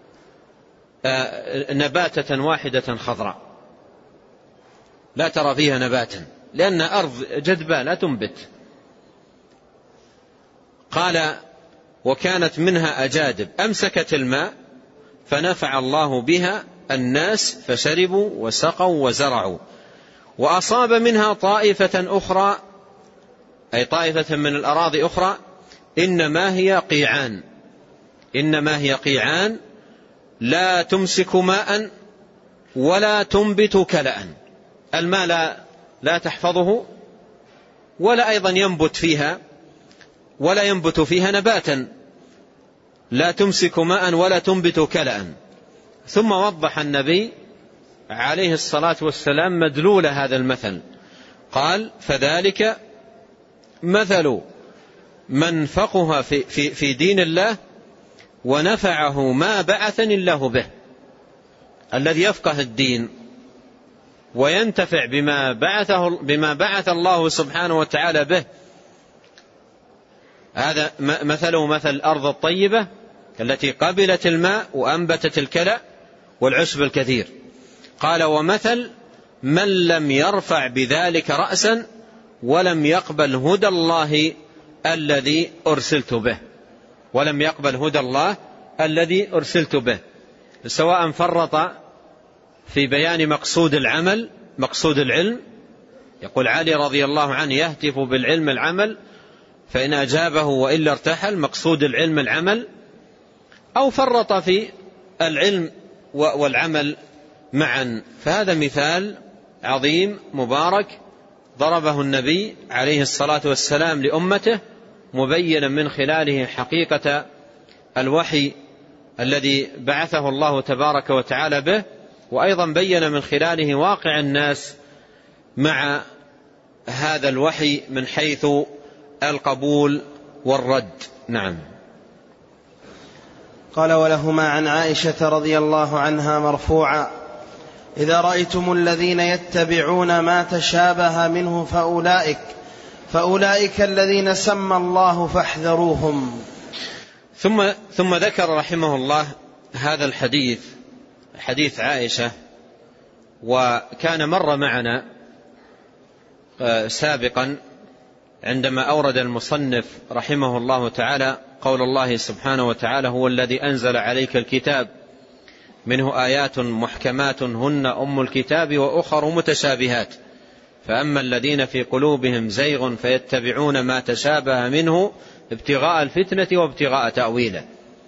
نباتة واحدة خضراء، لا ترى فيها نباتا، لأن أرض جدباء لا تنبت. قال وكانت منها أجادب أمسكت الماء فنفع الله بها الناس فشربوا وسقوا وزرعوا، وأصاب منها طائفة أخرى أي طائفة من الأراضي أخرى إنما هي قيعان لا تمسك ماء ولا تنبت كلأ. الماء لا تحفظه ولا أيضا ينبت فيها نباتا، لا تمسك ماء ولا تنبت كلأ. ثم وضح النبي عليه الصلاة والسلام مدلول هذا المثل، قال فذلك مثل من فقه في دين الله ونفعه ما بعثني الله به. الذي يفقه الدين وينتفع بما بعث الله سبحانه وتعالى به، هذا مثله مثل الأرض الطيبة التي قبلت الماء وأنبتت الكلأ والعشب الكثير. قال ومثل من لم يرفع بذلك رأسا ولم يقبل هدى الله الذي أرسلت به، سواء فرط في بيان مقصود العلم، يقول علي رضي الله عنه يهتف بالعلم العمل فإن أجابه وإلا ارتحل، مقصود العلم العمل، أو فرط في العلم والعمل معا. فهذا مثال عظيم مبارك ضربه النبي عليه الصلاة والسلام لأمته، مبينا من خلاله حقيقة الوحي الذي بعثه الله تبارك وتعالى به، وأيضا بين من خلاله واقع الناس مع هذا الوحي من حيث القبول والرد. نعم. قال ولهما عن عائشة رضي الله عنها مرفوعا: إذا رأيتم الذين يتبعون ما تشابه منه فأولئك الذين سمى الله فاحذروهم. ثم ذكر رحمه الله هذا الحديث، حديث عائشة، وكان مر معنا سابقا عندما أورد المصنف رحمه الله تعالى قول الله سبحانه وتعالى: هو الذي أنزل عليك الكتاب منه آيات محكمات هن أم الكتاب وأخر متشابهات فأما الذين في قلوبهم زيغ فيتبعون ما تشابه منه ابتغاء الفتنة وابتغاء تأويله.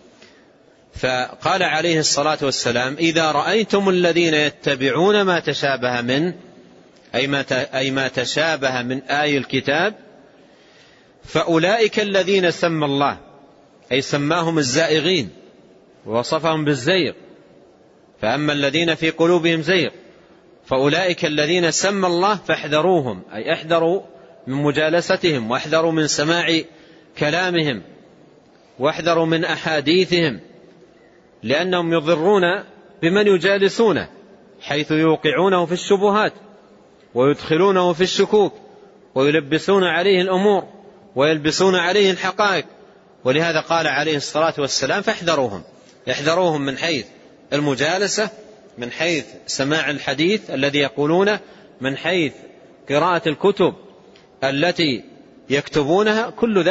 فقال عليه الصلاة والسلام: إذا رأيتم الذين يتبعون ما تشابه منه أي ما تشابه من آي الكتاب فأولئك الذين سمى الله، أي سماهم الزائغين ووصفهم بالزيغ. فأما الذين في قلوبهم زيغ فأولئك الذين سمى الله فاحذروهم، أي احذروا من مجالستهم، واحذروا من سماع كلامهم، واحذروا من أحاديثهم، لأنهم يضرون بمن يجالسونه، حيث يوقعونه في الشبهات ويدخلونه في الشكوك ويلبسون عليه الأمور ويلبسون عليه الحقائق. ولهذا قال عليه الصلاة والسلام: فاحذروهم، يحذروهم من حيث المجالسة، من حيث سماع الحديث الذي يقولونه، من حيث قراءة الكتب التي يكتبونها، كل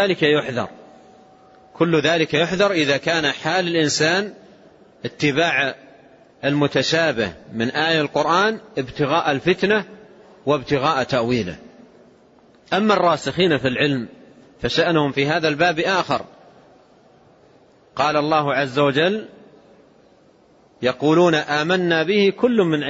ذلك يحذر إذا كان حال الإنسان اتباع المتشابه من آية القرآن ابتغاء الفتنة وابتغاء تأويله. أما الراسخين في العلم فشأنهم في هذا الباب آخر. قال الله عز وجل: يقولون آمنا به كل من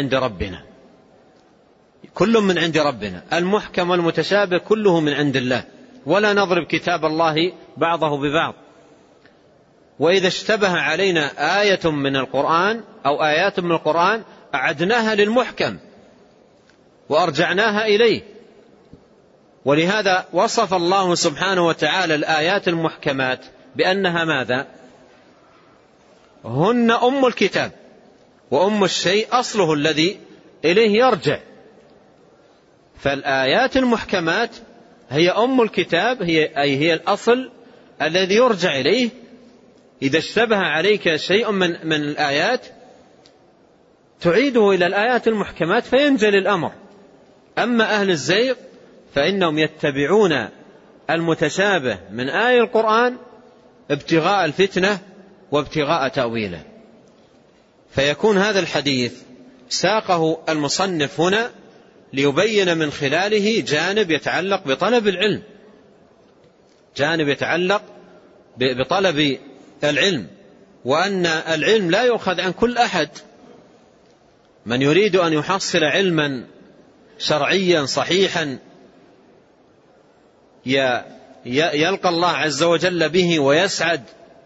عند ربنا، المحكم والمتشابه كله من عند الله، ولا نضرب كتاب الله بعضه ببعض. وإذا اشتبه علينا آية من القرآن أو آيات من القرآن أعدناها للمحكم وأرجعناها إليه. ولهذا وصف الله سبحانه وتعالى الآيات المحكمات بأنها ماذا؟ هن أم الكتاب، وأم الشيء أصله الذي إليه يرجع. فالآيات المحكمات هي أم الكتاب، هي الأصل الذي يرجع إليه. إذا اشتبه عليك شيء من الآيات تعيده إلى الآيات المحكمات فينجلي الأمر. أما أهل الزيغ فإنهم يتبعون المتشابه من آي القرآن ابتغاء الفتنة وابتغاء تأويله. فيكون هذا الحديث ساقه المصنف هنا ليبين من خلاله جانب يتعلق بطلب العلم، جانب يتعلق بطلب العلم، وأن العلم لا يؤخذ عن كل أحد. من يريد أن يحصل علما شرعيا صحيحا يلقى الله عز وجل به ويسعد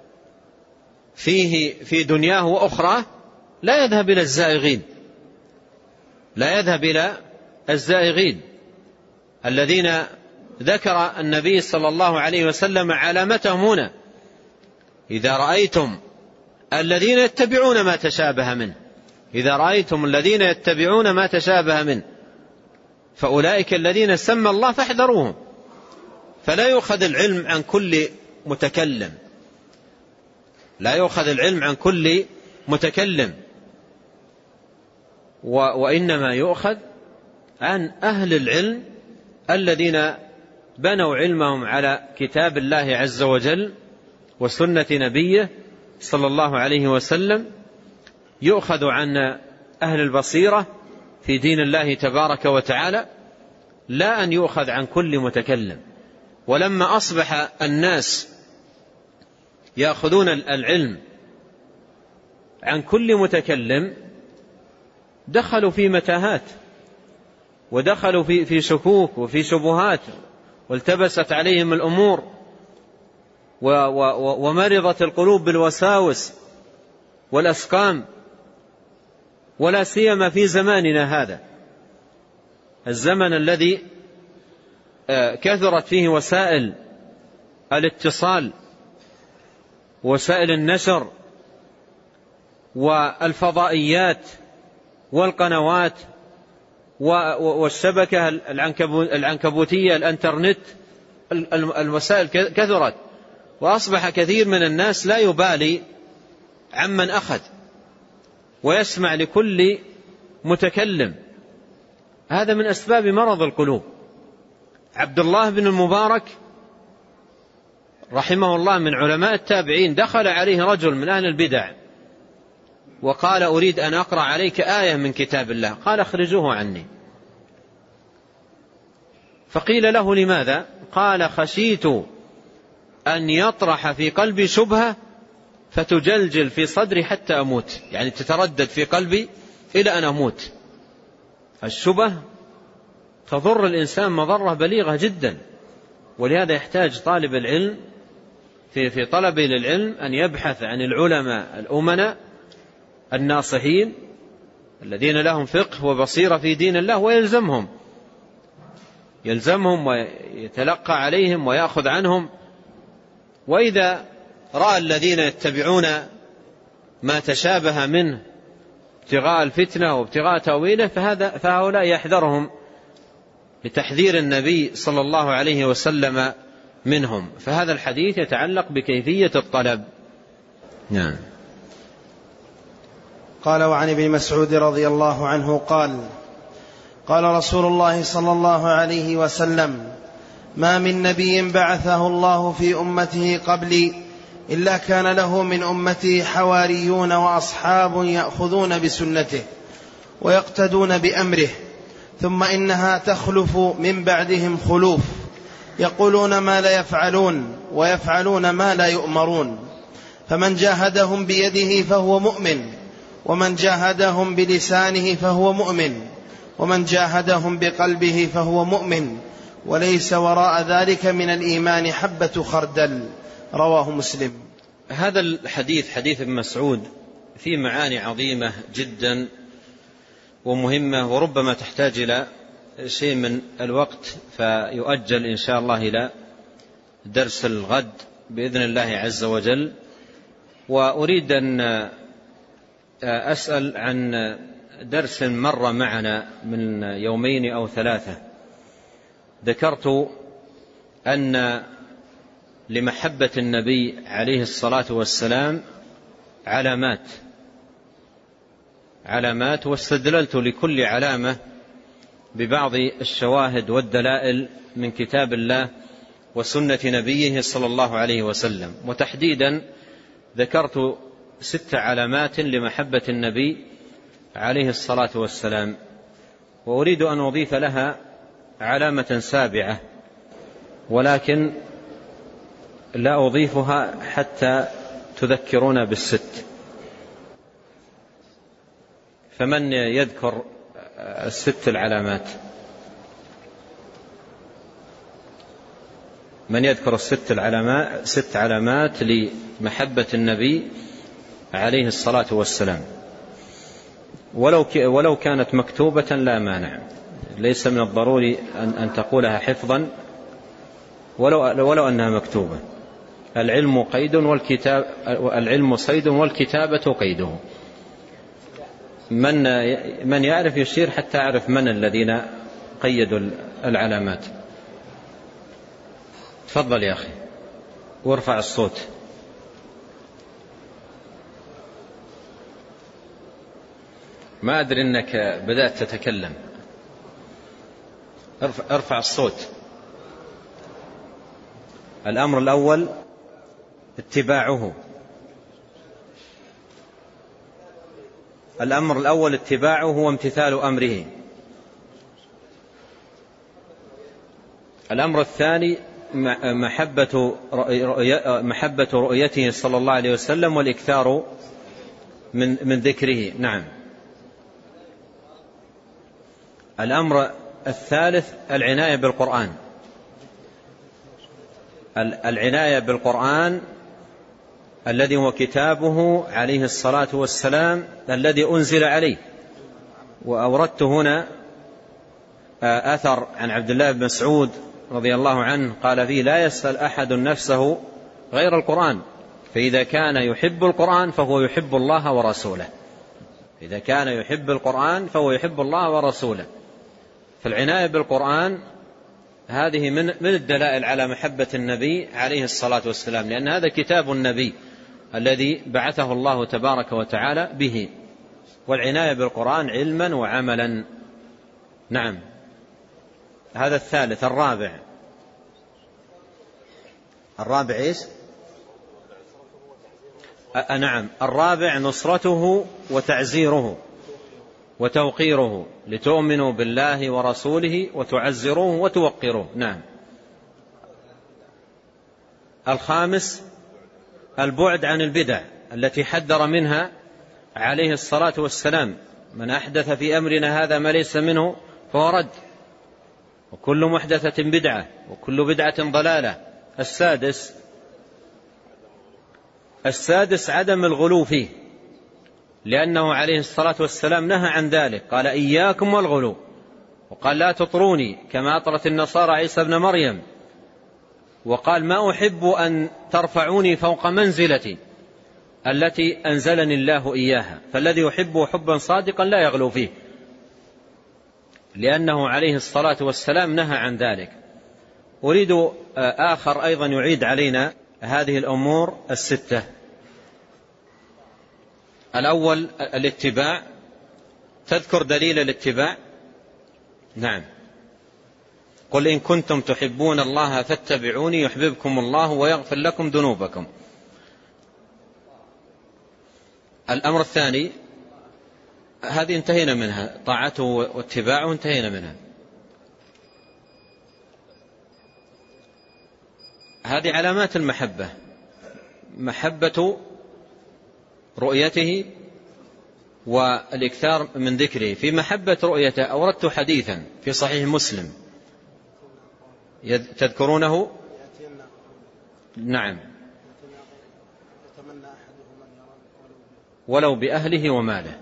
فيه في دنياه وأخرى، لا يذهب إلى الزائغين، لا يذهب إلى الزائغين الذين ذكر النبي صلى الله عليه وسلم علامتهم هنا: إذا رأيتم الذين يتبعون ما تشابه منه، إذا رأيتم الذين يتبعون ما تشابه منه فأولئك الذين سمى الله فاحذروهم. فلا يؤخذ العلم عن كل متكلم، لا يؤخذ العلم عن كل متكلم، وإنما يؤخذ عن أهل العلم الذين بنوا علمهم على كتاب الله عز وجل وسنة نبيه صلى الله عليه وسلم. يؤخذ عن أهل البصيرة في دين الله تبارك وتعالى، لا أن يؤخذ عن كل متكلم. ولما أصبح الناس يأخذون العلم عن كل متكلم دخلوا في متاهات، ودخلوا في شكوك وفي شبهات، والتبست عليهم الأمور، ومرضت القلوب بالوساوس والأسقام، ولا سيما في زماننا هذا الزمن الذي كثرت فيه وسائل الاتصال، وسائل النشر، والفضائيات والقنوات والشبكة العنكبوتية الانترنت. الوسائل كثرت، وأصبح كثير من الناس لا يبالي عمن أخذ، ويسمع لكل متكلم. هذا من أسباب مرض القلوب. عبد الله بن المبارك رحمه الله من علماء التابعين، دخل عليه رجل من أهل البدع وقال: أريد أن أقرأ عليك آية من كتاب الله. قال: اخرجوه عني. فقيل له: لماذا؟ قال: خشيت أن يطرح في قلبي شبهة فتجلجل في صدري حتى أموت، يعني تتردد في قلبي إلى أن أموت. الشبه تضر الإنسان مضرة بليغة جدا، ولهذا يحتاج طالب العلم في طلبه للعلم أن يبحث عن العلماء الأمناء الناصحين الذين لهم فقه وبصيرة في دين الله، ويلزمهم ويتلقى عليهم ويأخذ عنهم. وإذا رأى الذين يتبعون ما تشابه منه ابتغاء الفتنة وابتغاء تأويله فهؤلاء يحذرهم لتحذير النبي صلى الله عليه وسلم منهم. فهذا الحديث يتعلق بكيفية الطلب. نعم. قال: وعن ابن مسعود رضي الله عنه قال: قال رسول الله صلى الله عليه وسلم: ما من نبي بعثه الله في أمته قبلي إلا كان له من أمته حواريون وأصحاب يأخذون بسنته ويقتدون بأمره، ثم إنها تخلف من بعدهم خلوف يقولون ما لا يفعلون ويفعلون ما لا يؤمرون، فمن جاهدهم بيده فهو مؤمن، ومن جاهدهم بلسانه فهو مؤمن، ومن جاهدهم بقلبه فهو مؤمن، وليس وراء ذلك من الإيمان حبة خردل. رواه مسلم. هذا الحديث حديث ابن مسعود فيه معاني عظيمة جدا ومهمة، وربما تحتاج إلى شيء من الوقت، فيؤجل إن شاء الله إلى درس الغد بإذن الله عز وجل. وأريد أن أسأل عن درس مر معنا من 2 أو 3. ذكرت أن لمحبة النبي عليه الصلاة والسلام علامات، واستدللت لكل علامة ببعض الشواهد والدلائل من كتاب الله وسنة نبيه صلى الله عليه وسلم. وتحديدا ذكرت 6 علامات لمحبة النبي عليه الصلاة والسلام، وأريد أن أضيف لها علامة 7، ولكن لا أضيفها حتى تذكرون بال6. فمن يذكر ال6 العلامات؟ من يذكر 6 علامات لمحبة النبي عليه الصلاة والسلام؟ ولو كانت مكتوبة لا مانع، ليس من الضروري أن تقولها حفظا ولو أنها مكتوبة. العلم صيد والكتابة قيده. من يعرف يشير حتى أعرف من الذين قيدوا العلامات. تفضل يا أخي وارفع الصوت. ما أدري أنك بدأت تتكلم. ارفع الصوت. الأمر الأول اتباعه. الأمر الأول اتباعه وامتثال أمره. الأمر الثاني محبة رؤيته صلى الله عليه وسلم والإكثار من ذكره. نعم. الأمر الثالث العناية بالقرآن. العناية بالقرآن الذي هو كتابه عليه الصلاة والسلام الذي أنزل عليه. وأوردت هنا أثر عن عبد الله بن مسعود رضي الله عنه قال فيه: لا يسأل أحد نفسه غير القرآن، فإذا كان يحب القرآن فهو يحب الله ورسوله. إذا كان يحب القرآن فهو يحب الله ورسوله. فالعناية بالقرآن هذه من الدلائل على محبة النبي عليه الصلاة والسلام، لأن هذا كتاب النبي الذي بعثه الله تبارك وتعالى به. والعناية بالقرآن علما وعملا. نعم. هذا الثالث. الرابع إيش؟ نعم. الرابع نصرته وتعزيره وتوقيره، لتؤمنوا بالله ورسوله وتعزروه وتوقروه. نعم. الخامس البعد عن البدع التي حذر منها عليه الصلاة والسلام: من أحدث في أمرنا هذا ما ليس منه فهو رد، وكل محدثة بدعة وكل بدعة ضلالة. السادس عدم الغلو فيه، لأنه عليه الصلاة والسلام نهى عن ذلك، قال: إياكم والغلو، وقال: لا تطروني كما أطرت النصارى عيسى ابن مريم، وقال: ما أحب أن ترفعوني فوق منزلتي التي أنزلني الله إياها. فالذي يحبه حبا صادقا لا يغلو فيه، لأنه عليه الصلاة والسلام نهى عن ذلك. أريد آخر أيضا يعيد علينا هذه الأمور 6. الأول الاتباع. تذكر دليل الاتباع؟ نعم. قل إن كنتم تحبون الله فاتبعوني يحببكم الله ويغفر لكم ذنوبكم. الأمر الثاني هذه انتهينا منها، طاعته واتباعه انتهينا منها. هذه علامات المحبة: محبة رؤيته والإكثار من ذكره. في محبة رؤيته أوردت حديثا في صحيح مسلم، تذكرونه؟ نعم. ولو بأهله وماله.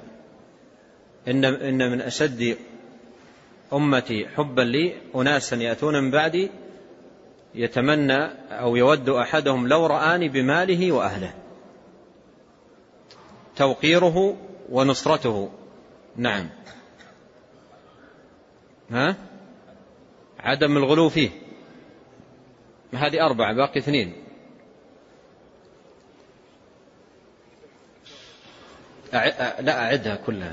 إن من أشد أمتي حبا لي أناسا يأتون من بعدي يتمنى أو يود أحدهم لو رآني بماله وأهله. توقيره ونصرته. نعم. عدم الغلو فيه. هذه 4، باقي 2. لا أعدها كلها.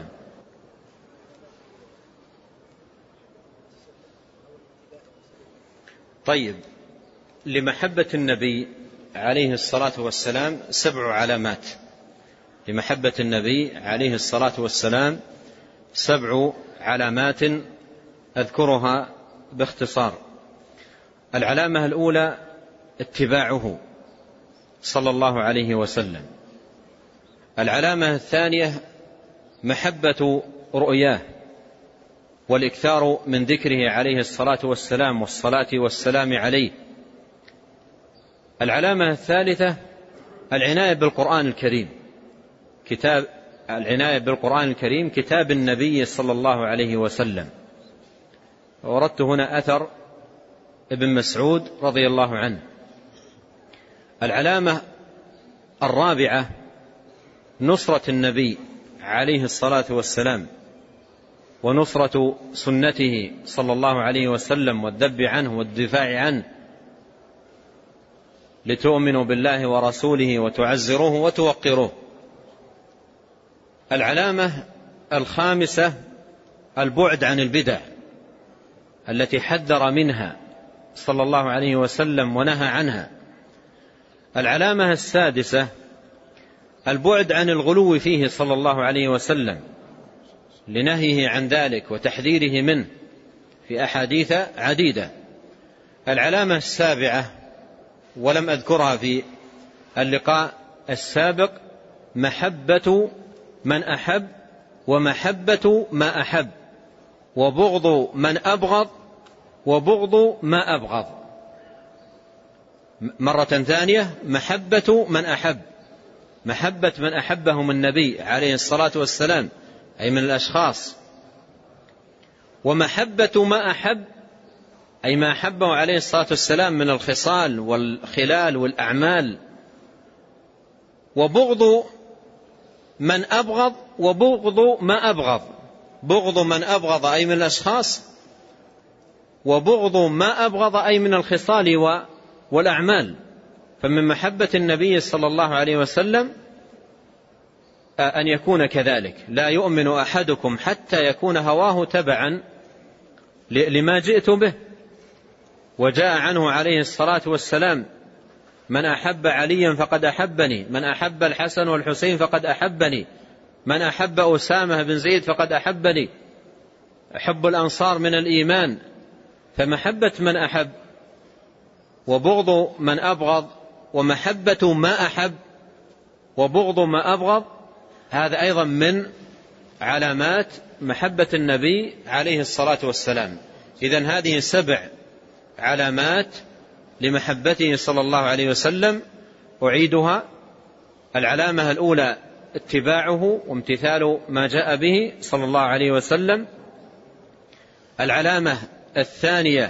طيب، لمحبة النبي عليه الصلاة والسلام 7 علامات. لمحبة النبي عليه الصلاة والسلام 7 علامات أذكرها باختصار. العلامة الأولى اتباعه صلى الله عليه وسلم. العلامة الثانية محبة رؤياه والإكثار من ذكره عليه الصلاة والسلام والصلاة والسلام عليه. العلامة الثالثة العناية بالقرآن الكريم، العناية بالقرآن الكريم كتاب النبي صلى الله عليه وسلم. وردت هنا أثر ابن مسعود رضي الله عنه. العلامة الرابعة نصرة النبي عليه الصلاة والسلام ونصرة سنته صلى الله عليه وسلم والذب عنه والدفاع عنه لتؤمنوا بالله ورسوله وتعزروه وتوقروه. العلامة الخامسة البعد عن البدع التي حذر منها صلى الله عليه وسلم ونهى عنها. العلامة السادسة البعد عن الغلو فيه صلى الله عليه وسلم لنهيه عن ذلك وتحذيره منه في أحاديث عديدة. العلامة السابعة ولم أذكرها في اللقاء السابق محبة من أحب ومحبة ما أحب وبغض من أبغض وبغض ما أبغض. مرة ثانية محبة من أحب، محبة من أحبهم النبي عليه الصلاة والسلام أي من الأشخاص، ومحبة ما أحب أي ما أحبه عليه الصلاة والسلام من الخصال والخلال والأعمال، وبغض من أبغض وبغض ما أبغض. بغض من أبغض أي من الأشخاص، وبغض ما أبغض أي من الخصال والأعمال. فمن محبة النبي صلى الله عليه وسلم أن يكون كذلك. لا يؤمن أحدكم حتى يكون هواه تبعا لما جئت به. وجاء عنه عليه الصلاة والسلام من أحب عليا فقد أحبني، من أحب الحسن والحسين فقد أحبني، من أحب أسامة بن زيد فقد أحبني. حب الأنصار من الإيمان. فمحبة من أحب وبغض من أبغض ومحبة ما أحب وبغض ما أبغض هذا أيضا من علامات محبة النبي عليه الصلاة والسلام. إذن هذه 7 علامات لمحبته صلى الله عليه وسلم. أعيدها: العلامة الأولى اتباعه وامتثال ما جاء به صلى الله عليه وسلم. العلامة الثانية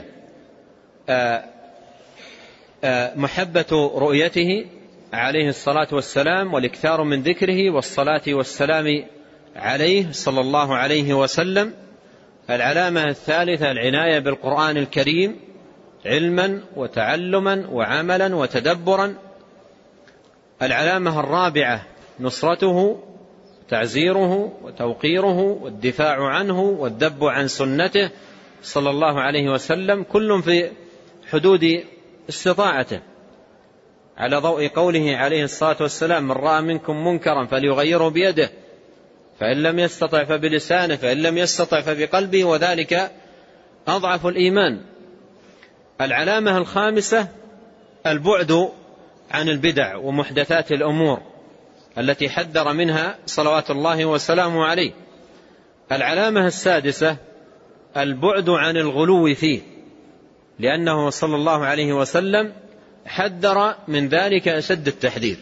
محبة رؤيته عليه الصلاة والسلام والإكثار من ذكره والصلاة والسلام عليه صلى الله عليه وسلم. العلامة الثالثة العناية بالقرآن الكريم علما وتعلما وعملا وتدبرا. العلامة الرابعة نصرته تعزيره وتوقيره والدفاع عنه والذب عن سنته صلى الله عليه وسلم، كل في حدود استطاعته، على ضوء قوله عليه الصلاة والسلام: من رأى منكم منكرا فليغيره بيده، فإن لم يستطع فبلسانه، فإن لم يستطع فبقلبه، وذلك أضعف الإيمان. العلامة الخامسة البعد عن البدع ومحدثات الأمور التي حذر منها صلوات الله وسلامه عليه. العلامة السادسة البعد عن الغلو فيه، لأنه صلى الله عليه وسلم حذر من ذلك أشد التحذير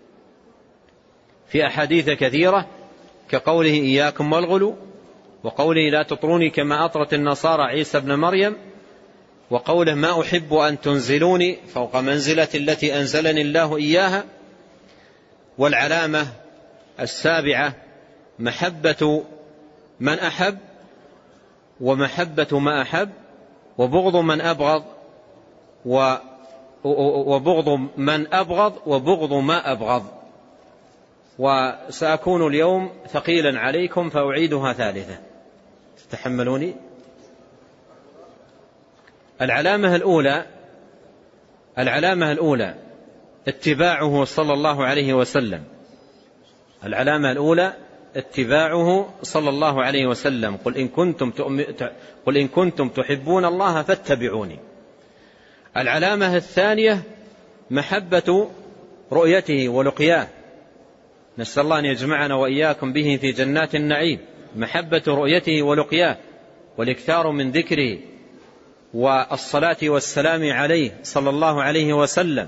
في أحاديث كثيرة، كقوله: إياكم والغلو، وقوله: لا تطروني كما أطرت النصارى عيسى ابن مريم، وقوله: ما أحب أن تنزلوني فوق منزلة التي أنزلني الله إياها. والعلامة السابعة محبة من أحب ومحبة ما أحب وبغض من أبغض وبغض من أبغض وبغض ما أبغض. وسأكون اليوم ثقيلا عليكم فأعيدها ثالثة، تتحملوني. العلامة الأولى العلامة الأولى اتباعه صلى الله عليه وسلم. العلامة الأولى اتباعه صلى الله عليه وسلم. قل إن كنتم تحبون الله فاتبعوني. العلامة الثانية محبة رؤيته ولقياه، نسأل الله أن يجمعنا وإياكم به في جنات النعيم. محبة رؤيته ولقياه والإكثار من ذكره والصلاة والسلام عليه صلى الله عليه وسلم.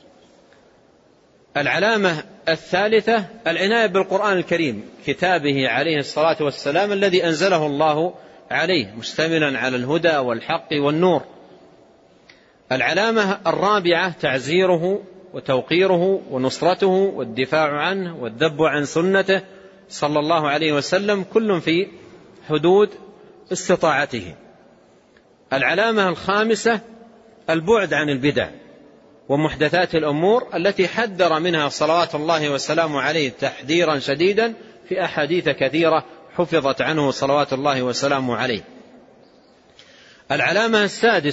العلامة الثالثة العناية بالقرآن الكريم، كتابه عليه الصلاة والسلام الذي أنزله الله عليه مشتملا على الهدى والحق والنور. العلامة الرابعة تعزيره وتوقيره ونصرته والدفاع عنه والذب عن سنته صلى الله عليه وسلم، كل في حدود استطاعته. العلامة الخامسة البعد عن البدع ومحدثات الأمور التي حذر منها صلوات الله وسلامه عليه تحذيرا شديدا في أحاديث كثيرة حفظت عنه صلوات الله وسلامه عليه. العلامة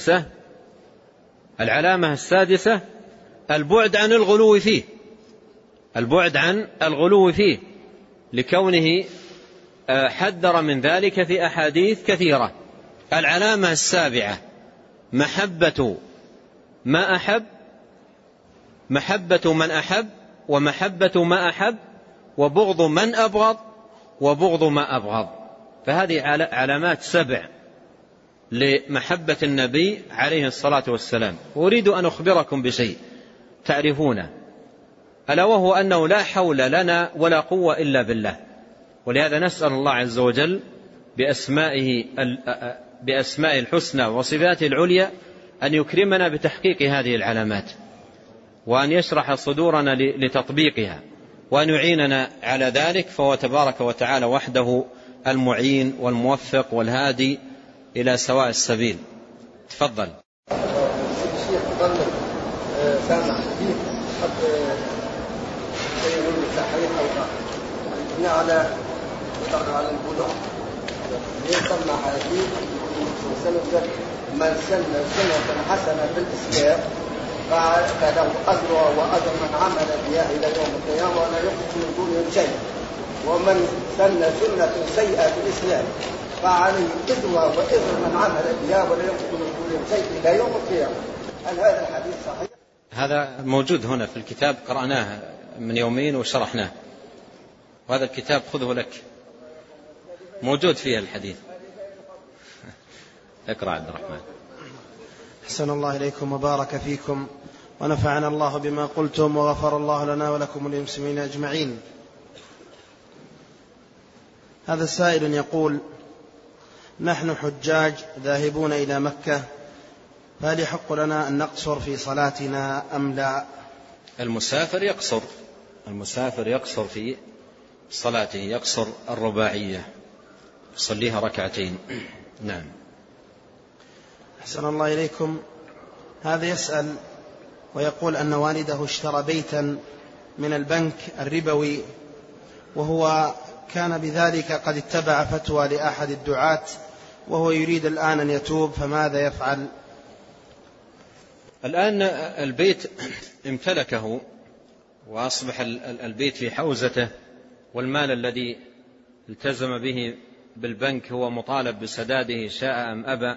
السادسة البعد عن الغلو فيه، البعد عن الغلو فيه لكونه حذر من ذلك في أحاديث كثيرة. العلامة السابعة محبة ما أحب، محبة من أحب ومحبة ما أحب، وبغض من أبغض وبغض ما أبغض. فهذه علامات 7 لمحبة النبي عليه الصلاة والسلام. أريد أن أخبركم بشيء تعرفونه، ألا وهو أنه لا حول لنا ولا قوة إلا بالله. ولهذا نسأل الله عز وجل بأسماء الحسنى وصفاته العليا أن يكرمنا بتحقيق هذه العلامات، وأن يشرح صدورنا لتطبيقها، وأن يعيننا على ذلك، فهو تبارك وتعالى وحده المعين والموفق والهادي إلى سواء السبيل. تفضل. الشيخ ظل سامع حديث قد يقول صحيح أو لا على البلوغ يسمى حديث سنة من سن سنة حسنة في الإسلام فله أجرها وأجر من عمل بها إلى يوم القيامة ولا يقص من دونهم شيء، ومن سن سنة سيئة في الإسلام فعليه إثمها وإثم من عمل بها ولا يقص من دونهم شيء إلى يوم القيامة. هل هذا الحديث صحيح؟ هذا موجود هنا في الكتاب، قرأناه من يومين وشرحناه، وهذا الكتاب خذه لك، موجود فيه الحديث. اقرأ عبد الرحمن. أحسن الله إليكم وبارك فيكم ونفعنا الله بما قلتم وغفر الله لنا ولكم وللمسلمين أجمعين. هذا سائل يقول: نحن حجاج ذاهبون إلى مكة، فهل يحق لنا أن نقصر في صلاتنا أم لا؟ المسافر يقصر في صلاته، يقصر الرباعية، يصليها ركعتين. نعم. أحسن الله إليكم. هذا يسأل ويقول أن والده اشترى بيتا من البنك الربوي، وهو كان بذلك قد اتبع فتوى لأحد الدعاة، وهو يريد الآن أن يتوب، فماذا يفعل؟ الآن البيت امتلكه وأصبح البيت في حوزته، والمال الذي التزم به بالبنك هو مطالب بسداده شاء أم أبى،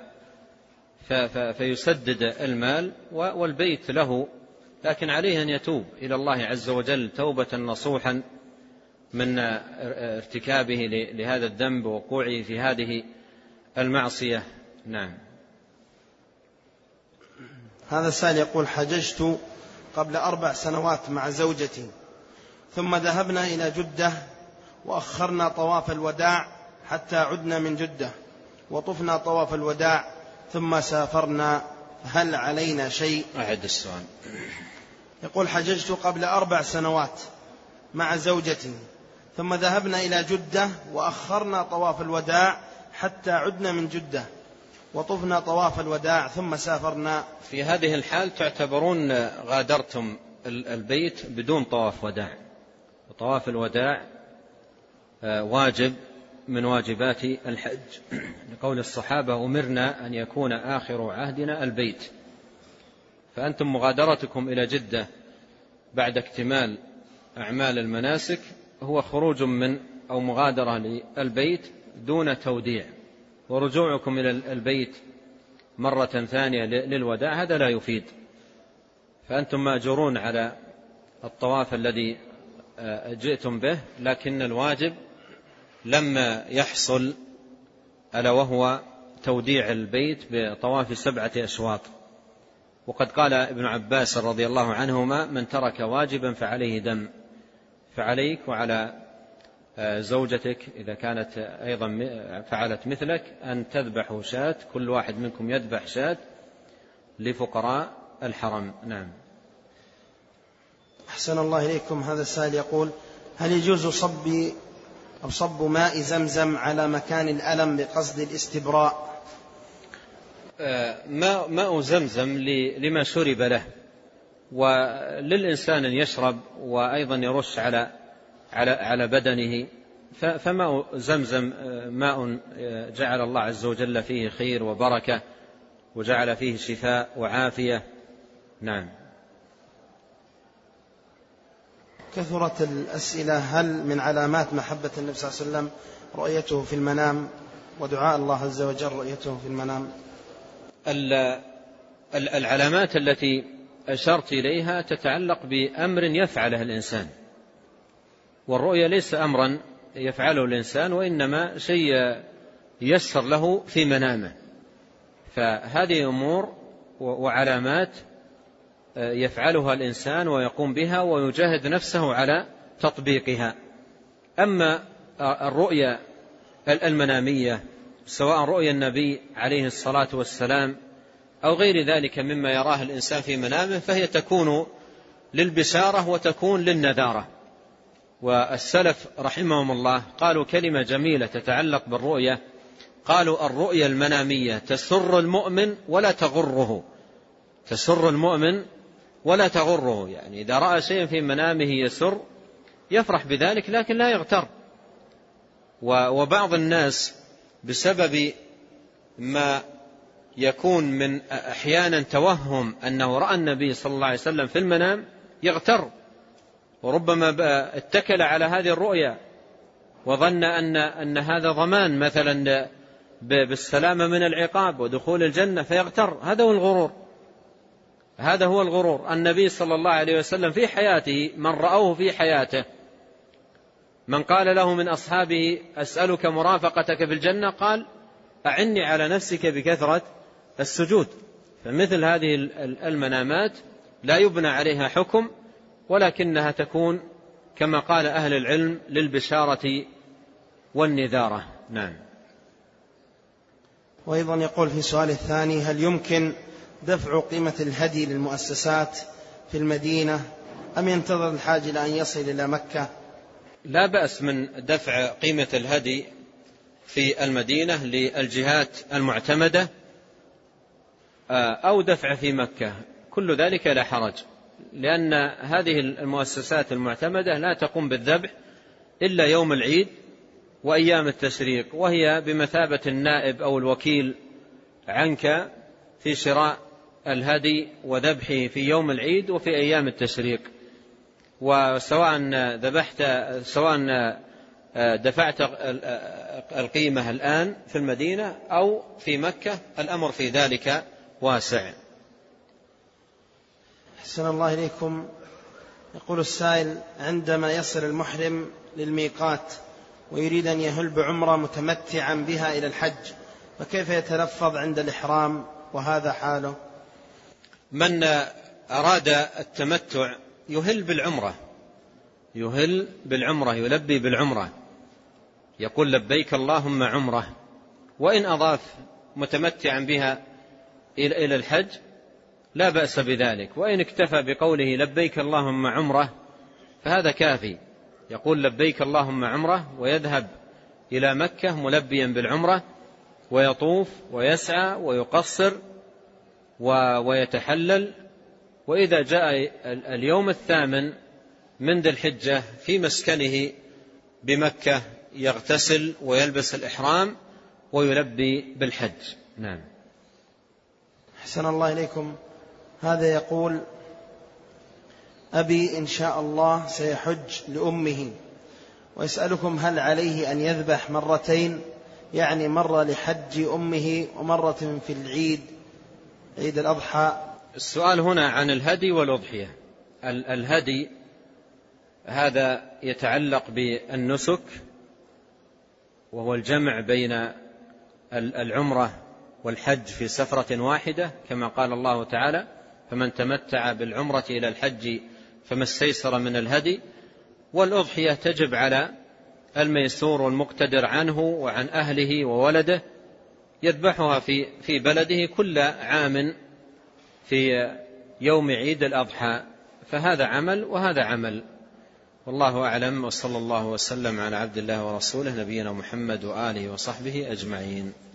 فيسدد المال والبيت له، لكن عليه أن يتوب إلى الله عز وجل توبة نصوحا من ارتكابه لهذا الذنب ووقوعه في هذه المعصية. نعم. هذا السائل يقول: حججت قبل 4 سنوات مع زوجتي، ثم ذهبنا إلى جدة وأخرنا طواف الوداع حتى عدنا من جدة، وطفنا طواف الوداع ثم سافرنا، هل علينا شيء؟ أعد السؤال. يقول: حججت قبل 4 سنوات مع زوجتي، ثم ذهبنا إلى جدة وأخرنا طواف الوداع حتى عدنا من جدة، وطفنا طواف الوداع ثم سافرنا. في هذه الحال تعتبرون غادرتم البيت بدون طواف وداع، وطواف الوداع واجب من واجبات الحج، لقول الصحابة: أمرنا أن يكون آخر عهدنا البيت، فأنتم مغادرتكم إلى جدة بعد اكتمال أعمال المناسك هو خروج من أو مغادرة للبيت دون توديع، ورجوعكم إلى البيت مرة ثانية للوداع هذا لا يفيد. فأنتم مأجورون على الطواف الذي جئتم به، لكن الواجب لما يحصل ألا وهو توديع البيت بطواف 7 أشواط. وقد قال ابن عباس رضي الله عنهما: من ترك واجبا فعليه دم. فعليك وعلى زوجتك إذا كانت أيضا فعلت مثلك أن تذبحوا شاة، كل واحد منكم يذبح شاة لفقراء الحرم. نعم. أحسن الله إليكم. هذا السائل يقول: هل يجوز صب ماء زمزم على مكان الألم بقصد الاستبراء؟ ماء زمزم لما شرب له، وللإنسان أن يشرب وأيضا يرش على بدنه. فماء زمزم ماء جعل الله عز وجل فيه خير وبركة، وجعل فيه شفاء وعافية. نعم. كثرت الأسئلة: هل من علامات محبة النبي صلى الله عليه وسلم رؤيته في المنام، ودعاء الله عز وجل رؤيته في المنام؟ العلامات التي أشرت إليها تتعلق بأمر يفعله الإنسان، والرؤيا ليس أمرا يفعله الإنسان، وإنما شيء يسر له في منامه. فهذه أمور وعلامات يفعلها الإنسان ويقوم بها ويجاهد نفسه على تطبيقها. أما الرؤيا المنامية سواء رؤيا النبي عليه الصلاة والسلام أو غير ذلك مما يراه الإنسان في منامه، فهي تكون للبشارة وتكون للنذارة. والسلف رحمهم الله قالوا كلمة جميلة تتعلق بالرؤيا، قالوا: الرؤيا المنامية تسر المؤمن ولا تغره. تسر المؤمن ولا تغره، يعني إذا رأى شيء في منامه يسر يفرح بذلك لكن لا يغتر. وبعض الناس بسبب ما يكون من أحيانا توهم أنه رأى النبي صلى الله عليه وسلم في المنام يغتر، وربما اتكل على هذه الرؤيا وظن أن هذا ضمان مثلا بالسلامة من العقاب ودخول الجنة فيغتر. هذا هو الغرور. هذا هو الغرور. النبي صلى الله عليه وسلم في حياته من رأوه في حياته من قال له من أصحابه: أسألك مرافقتك في الجنة، قال: أعني على نفسك بكثرة السجود. فمثل هذه المنامات لا يبنى عليها حكم، ولكنها تكون كما قال أهل العلم للبشارة والنذارة. نعم. وأيضا يقول في سؤال الثاني: هل يمكن دفع قيمة الهدي للمؤسسات في المدينة أم ينتظر الحاج إلى أن يصل إلى مكة؟ لا بأس من دفع قيمة الهدي في المدينة للجهات المعتمدة أو دفع في مكة، كل ذلك لا حرج، لأن هذه المؤسسات المعتمدة لا تقوم بالذبح إلا يوم العيد وأيام التشريق، وهي بمثابة النائب أو الوكيل عنك في شراء الهدي وذبحه في يوم العيد وفي أيام التشريق. وسواء دفعت القيمة الآن في المدينة أو في مكة الأمر في ذلك واسع. أحسن الله إليكم. يقول السائل: عندما يصل المحرم للميقات ويريد أن يهل بعمرة متمتعا بها إلى الحج، فكيف يتلفظ عند الإحرام وهذا حاله؟ من أراد التمتع يهل بالعمرة، يلبي بالعمرة، يقول: لبيك اللهم عمرة. وإن أضاف متمتعا بها إلى الحج لا بأس بذلك، وإن اكتفى بقوله لبيك اللهم عمرة فهذا كافي. يقول: لبيك اللهم عمرة، ويذهب إلى مكة ملبيا بالعمرة، ويطوف ويسعى ويقصر ويتحلل. وإذا جاء اليوم 8 من ذي الحجة في مسكنه بمكة يغتسل ويلبس الإحرام ويلبي بالحج. نعم. أحسن الله إليكم. هذا يقول: أبي إن شاء الله سيحج لأمه، ويسألكم هل عليه أن يذبح مرتين، يعني مرة لحج أمه ومرة في العيد، عيد الأضحى؟ السؤال هنا عن الهدي والأضحية. الهدي هذا يتعلق بالنسك، وهو الجمع بين العمرة والحج في سفرة واحدة، كما قال الله تعالى: فمن تمتع بالعمرة إلى الحج فما استيسر من الهدي. والأضحية تجب على الميسور والمقتدر عنه وعن أهله وولده، يذبحها في بلده كل عام في يوم عيد الأضحى، فهذا عمل وهذا عمل. والله أعلم، وصلى الله وسلم على عبد الله ورسوله نبينا محمد وآله وصحبه أجمعين.